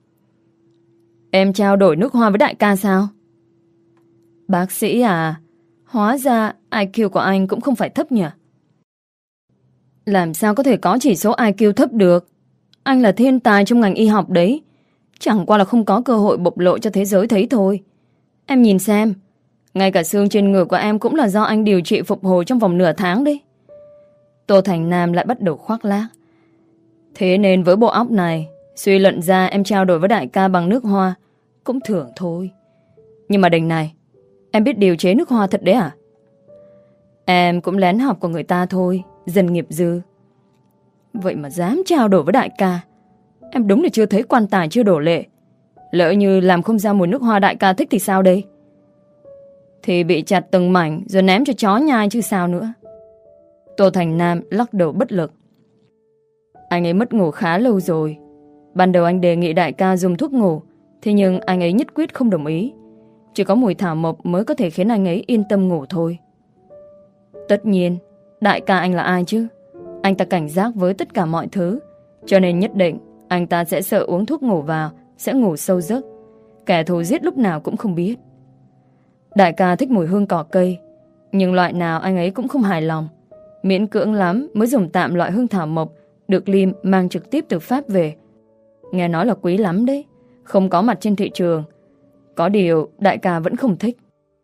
Em trao đổi nước hoa với đại ca sao? Bác sĩ à, hóa ra i kiu của anh cũng không phải thấp nhỉ? Làm sao có thể có chỉ số i kiu thấp được? Anh là thiên tài trong ngành y học đấy. Chẳng qua là không có cơ hội bộc lộ cho thế giới thấy thôi. Em nhìn xem, ngay cả xương trên người của em cũng là do anh điều trị phục hồi trong vòng nửa tháng đấy. Tô Thành Nam lại bắt đầu khoác lác. Thế nên với bộ óc này, suy luận ra em trao đổi với đại ca bằng nước hoa cũng thưởng thôi. Nhưng mà Đình này, em biết điều chế nước hoa thật đấy à? Em cũng lén học của người ta thôi, dân nghiệp dư. Vậy mà dám trao đổi với đại ca. Em đúng là chưa thấy quan tài chưa đổ lệ. Lỡ như làm không ra mùi nước hoa đại ca thích thì sao đây? Thì bị chặt từng mảnh rồi ném cho chó nhai chứ sao nữa. Tô Thành Nam lắc đầu bất lực. Anh ấy mất ngủ khá lâu rồi. Ban đầu anh đề nghị đại ca dùng thuốc ngủ, thế nhưng anh ấy nhất quyết không đồng ý. Chỉ có mùi thảo mộc mới có thể khiến anh ấy yên tâm ngủ thôi. Tất nhiên, đại ca anh là ai chứ? Anh ta cảnh giác với tất cả mọi thứ, cho nên nhất định anh ta sẽ sợ uống thuốc ngủ vào sẽ ngủ sâu giấc. Kẻ thù giết lúc nào cũng không biết. Đại ca thích mùi hương cỏ cây, nhưng loại nào anh ấy cũng không hài lòng. Miễn cưỡng lắm mới dùng tạm loại hương thảo mộc được Lim mang trực tiếp từ Pháp về. Nghe nói là quý lắm đấy, không có mặt trên thị trường. Có điều đại ca vẫn không thích.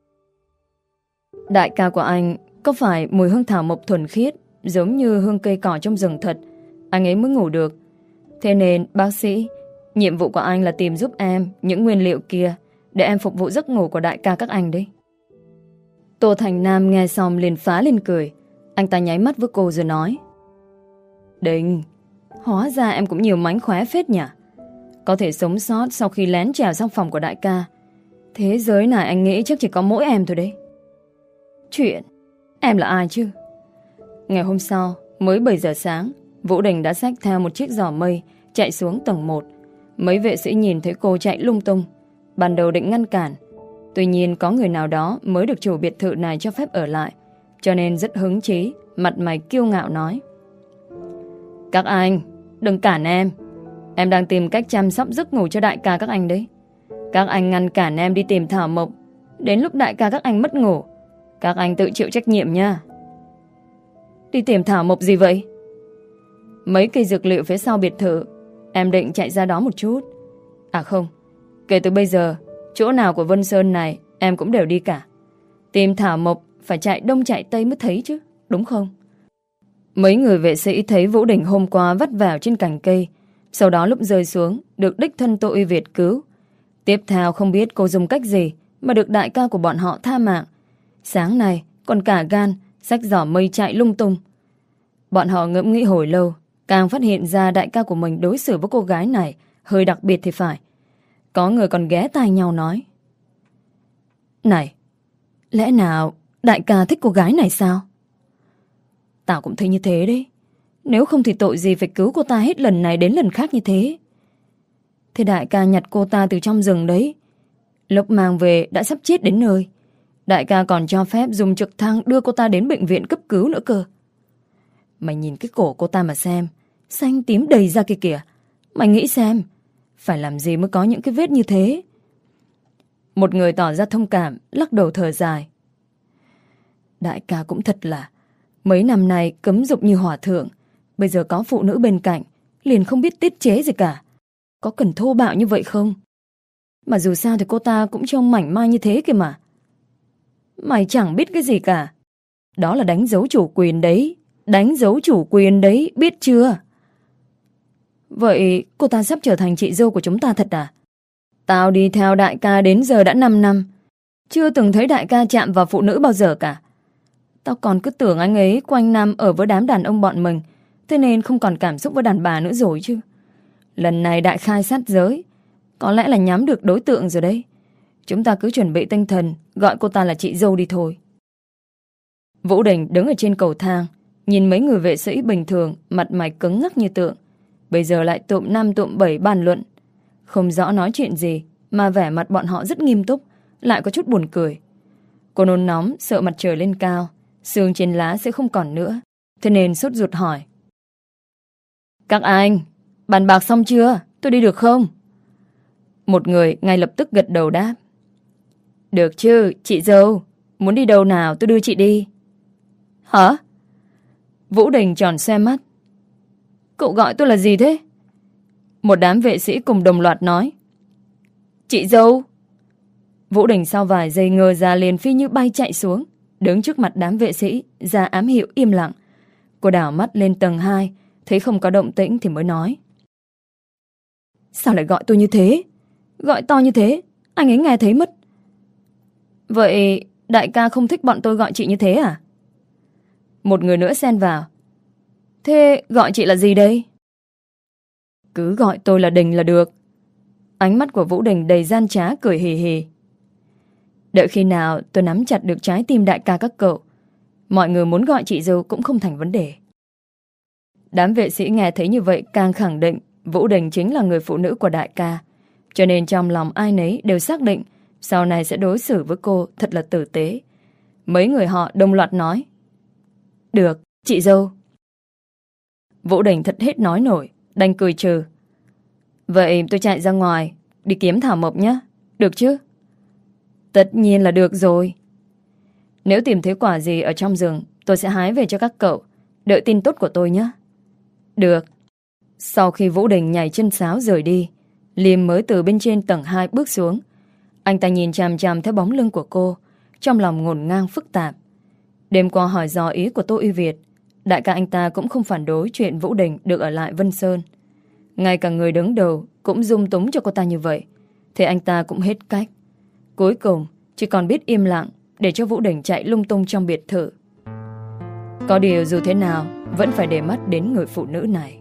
Đại ca của anh có phải mùi hương thảo mộc thuần khiết giống như hương cây cỏ trong rừng thật, anh ấy mới ngủ được. Thế nên bác sĩ, nhiệm vụ của anh là tìm giúp em những nguyên liệu kia để em phục vụ giấc ngủ của đại ca các anh đấy. Tô Thành Nam nghe xong liền phá lên cười. Anh ta nháy mắt với cô rồi nói. Đình, hóa ra em cũng nhiều mánh khóe phết nhỉ. Có thể sống sót sau khi lén trèo sang phòng của đại ca. Thế giới này anh nghĩ chắc chỉ có mỗi em thôi đấy. Chuyện, em là ai chứ? Ngày hôm sau, mới bảy giờ sáng, Vũ Đình đã xách theo một chiếc giỏ mây chạy xuống tầng một. Mấy vệ sĩ nhìn thấy cô chạy lung tung, ban đầu định ngăn cản. Tuy nhiên có người nào đó mới được chủ biệt thự này cho phép ở lại, cho nên rất hứng chí, mặt mày kiêu ngạo nói. Các anh, đừng cản em. Em đang tìm cách chăm sóc giấc ngủ cho đại ca các anh đấy. Các anh ngăn cản em đi tìm Thảo Mộc. Đến lúc đại ca các anh mất ngủ, các anh tự chịu trách nhiệm nha. Đi tìm Thảo Mộc gì vậy? Mấy cây dược liệu phía sau biệt thự. Em định chạy ra đó một chút. À không, kể từ bây giờ, chỗ nào của Vân Sơn này em cũng đều đi cả. Tìm Thảo Mộc phải chạy đông chạy tây mới thấy chứ, đúng không? Mấy người vệ sĩ thấy Vũ Đình hôm qua vắt vào trên cành cây, sau đó lúc rơi xuống được đích thân Tô Uy Việt cứu. Tiếp theo không biết cô dùng cách gì mà được đại ca của bọn họ tha mạng. Sáng nay còn cả gan xách giỏ mây chạy lung tung. Bọn họ ngẫm nghĩ hồi lâu, càng phát hiện ra đại ca của mình đối xử với cô gái này hơi đặc biệt thì phải. Có người còn ghé tai nhau nói: Này, lẽ nào đại ca thích cô gái này sao? Tao cũng thấy như thế đấy. Nếu không thì tội gì phải cứu cô ta hết lần này đến lần khác như thế. Thế đại ca nhặt cô ta từ trong rừng đấy, lúc mang về đã sắp chết đến nơi. Đại ca còn cho phép dùng trực thăng đưa cô ta đến bệnh viện cấp cứu nữa cơ. Mày nhìn cái cổ cô ta mà xem, xanh tím đầy ra kia kìa. Mày nghĩ xem, phải làm gì mới có những cái vết như thế? Một người tỏ ra thông cảm, lắc đầu thở dài. Đại ca cũng thật là, mấy năm nay cấm dục như hỏa thượng, bây giờ có phụ nữ bên cạnh, liền không biết tiết chế gì cả. Có cần thô bạo như vậy không? Mà dù sao thì cô ta cũng trông mảnh mai như thế kìa mà. Mày chẳng biết cái gì cả. Đó là đánh dấu chủ quyền đấy. Đánh dấu chủ quyền đấy, biết chưa? Vậy cô ta sắp trở thành chị dâu của chúng ta thật à? Tao đi theo đại ca đến giờ đã năm năm, chưa từng thấy đại ca chạm vào phụ nữ bao giờ cả. Tao còn cứ tưởng anh ấy quanh năm ở với đám đàn ông bọn mình, thế nên không còn cảm xúc với đàn bà nữa rồi chứ. Lần này đại khai sát giới, có lẽ là nhắm được đối tượng rồi đấy. Chúng ta cứ chuẩn bị tinh thần, gọi cô ta là chị dâu đi thôi. Vũ Đình đứng ở trên cầu thang, nhìn mấy người vệ sĩ bình thường, mặt mày cứng ngắc như tượng, bây giờ lại tụm năm tụm bảy bàn luận. Không rõ nói chuyện gì, mà vẻ mặt bọn họ rất nghiêm túc, lại có chút buồn cười. Cô nôn nóng, sợ mặt trời lên cao, sương trên lá sẽ không còn nữa, thế nên sốt ruột hỏi: Các anh, bàn bạc xong chưa? Tôi đi được không? Một người ngay lập tức gật đầu đáp: Được chứ, chị dâu. Muốn đi đâu nào tôi đưa chị đi. Hả? Vũ Đình tròn xoe mắt. Cậu gọi tôi là gì thế? Một đám vệ sĩ cùng đồng loạt nói: Chị dâu. Vũ Đình sau vài giây ngơ ra liền phi như bay chạy xuống, đứng trước mặt đám vệ sĩ, ra ám hiệu im lặng. Cô đảo mắt lên tầng hai, thấy không có động tĩnh thì mới nói: Sao lại gọi tôi như thế? Gọi to như thế, anh ấy nghe thấy mất. Vậy đại ca không thích bọn tôi gọi chị như thế à? Một người nữa xen vào: Thế gọi chị là gì đây? Cứ gọi tôi là Đình là được. Ánh mắt của Vũ Đình đầy gian trá, cười hì hì. Đợi khi nào tôi nắm chặt được trái tim đại ca các cậu, mọi người muốn gọi chị dâu cũng không thành vấn đề. Đám vệ sĩ nghe thấy như vậy càng khẳng định Vũ Đình chính là người phụ nữ của đại ca, cho nên trong lòng ai nấy đều xác định sau này sẽ đối xử với cô thật là tử tế. Mấy người họ đồng loạt nói: Được, chị dâu. Vũ Đình thật hết nói nổi, đành cười trừ. Vậy tôi chạy ra ngoài đi kiếm Thảo Mộc nhé, được chứ? Tất nhiên là được rồi. Nếu tìm thấy quả gì ở trong rừng, tôi sẽ hái về cho các cậu. Đợi tin tốt của tôi nhé. Được. Sau khi Vũ Đình nhảy chân sáo rời đi, Liêm mới từ bên trên tầng hai bước xuống. Anh ta nhìn chằm chằm theo bóng lưng của cô, trong lòng ngổn ngang phức tạp. Đêm qua hỏi dò ý của Tô Uy Việt, đại ca anh ta cũng không phản đối chuyện Vũ Đình được ở lại Vân Sơn. Ngay cả người đứng đầu cũng dung túng cho cô ta như vậy, thì anh ta cũng hết cách. Cuối cùng chỉ còn biết im lặng để cho Vũ Đình chạy lung tung trong biệt thự. Có điều dù thế nào vẫn phải để mắt đến người phụ nữ này.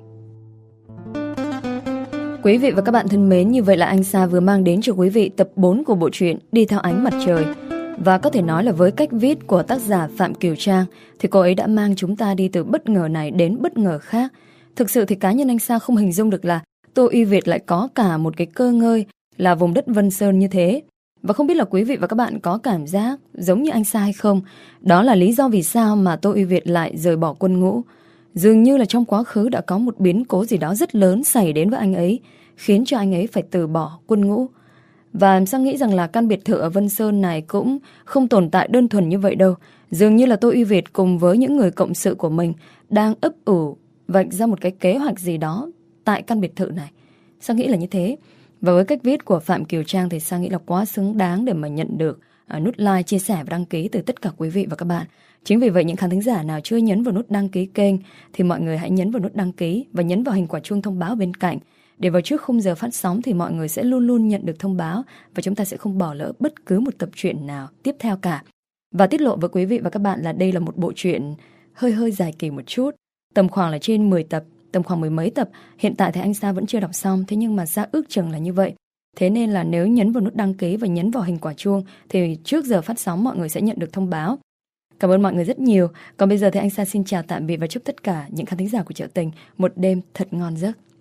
Quý vị và các bạn thân mến, như vậy là anh Sa vừa mang đến cho quý vị tập bốn của bộ truyện Đi Theo Ánh Mặt Trời. Và có thể nói là với cách viết của tác giả Phạm Kiều Trang thì cô ấy đã mang chúng ta đi từ bất ngờ này đến bất ngờ khác. Thực sự thì cá nhân anh Sa không hình dung được là Tô Uy Việt lại có cả một cái cơ ngơi là vùng đất Vân Sơn như thế. Và không biết là quý vị và các bạn có cảm giác giống như anh Sa hay không? Đó là lý do vì sao mà Tô Uy Việt lại rời bỏ quân ngũ. Dường như là trong quá khứ đã có một biến cố gì đó rất lớn xảy đến với anh ấy, khiến cho anh ấy phải từ bỏ quân ngũ. Và Sang nghĩ rằng là căn biệt thự ở Vân Sơn này cũng không tồn tại đơn thuần như vậy đâu. Dường như là Tô Uy Việt cùng với những người cộng sự của mình đang ấp ủ vạch ra một cái kế hoạch gì đó tại căn biệt thự này. Sang nghĩ là như thế. Và với cách viết của Phạm Kiều Trang thì Sang nghĩ là quá xứng đáng để mà nhận được uh, nút like, chia sẻ và đăng ký từ tất cả quý vị và các bạn. Chính vì vậy những khán thính giả nào chưa nhấn vào nút đăng ký kênh thì mọi người hãy nhấn vào nút đăng ký và nhấn vào hình quả chuông thông báo bên cạnh, để vào trước khung giờ phát sóng thì mọi người sẽ luôn luôn nhận được thông báo và chúng ta sẽ không bỏ lỡ bất cứ một tập truyện nào tiếp theo cả. Và tiết lộ với quý vị và các bạn là đây là một bộ truyện hơi hơi dài kỳ một chút, tầm khoảng là trên mười tập, tầm khoảng mười mấy tập. Hiện tại thì anh Sa vẫn chưa đọc xong, thế nhưng mà Sa ước chừng là như vậy. Thế nên là nếu nhấn vào nút đăng ký và nhấn vào hình quả chuông thì trước giờ phát sóng mọi người sẽ nhận được thông báo. Cảm ơn mọi người rất nhiều. Còn bây giờ thì anh Sa xin chào tạm biệt và chúc tất cả những khán thính giả của Chợ Tình một đêm thật ngon giấc.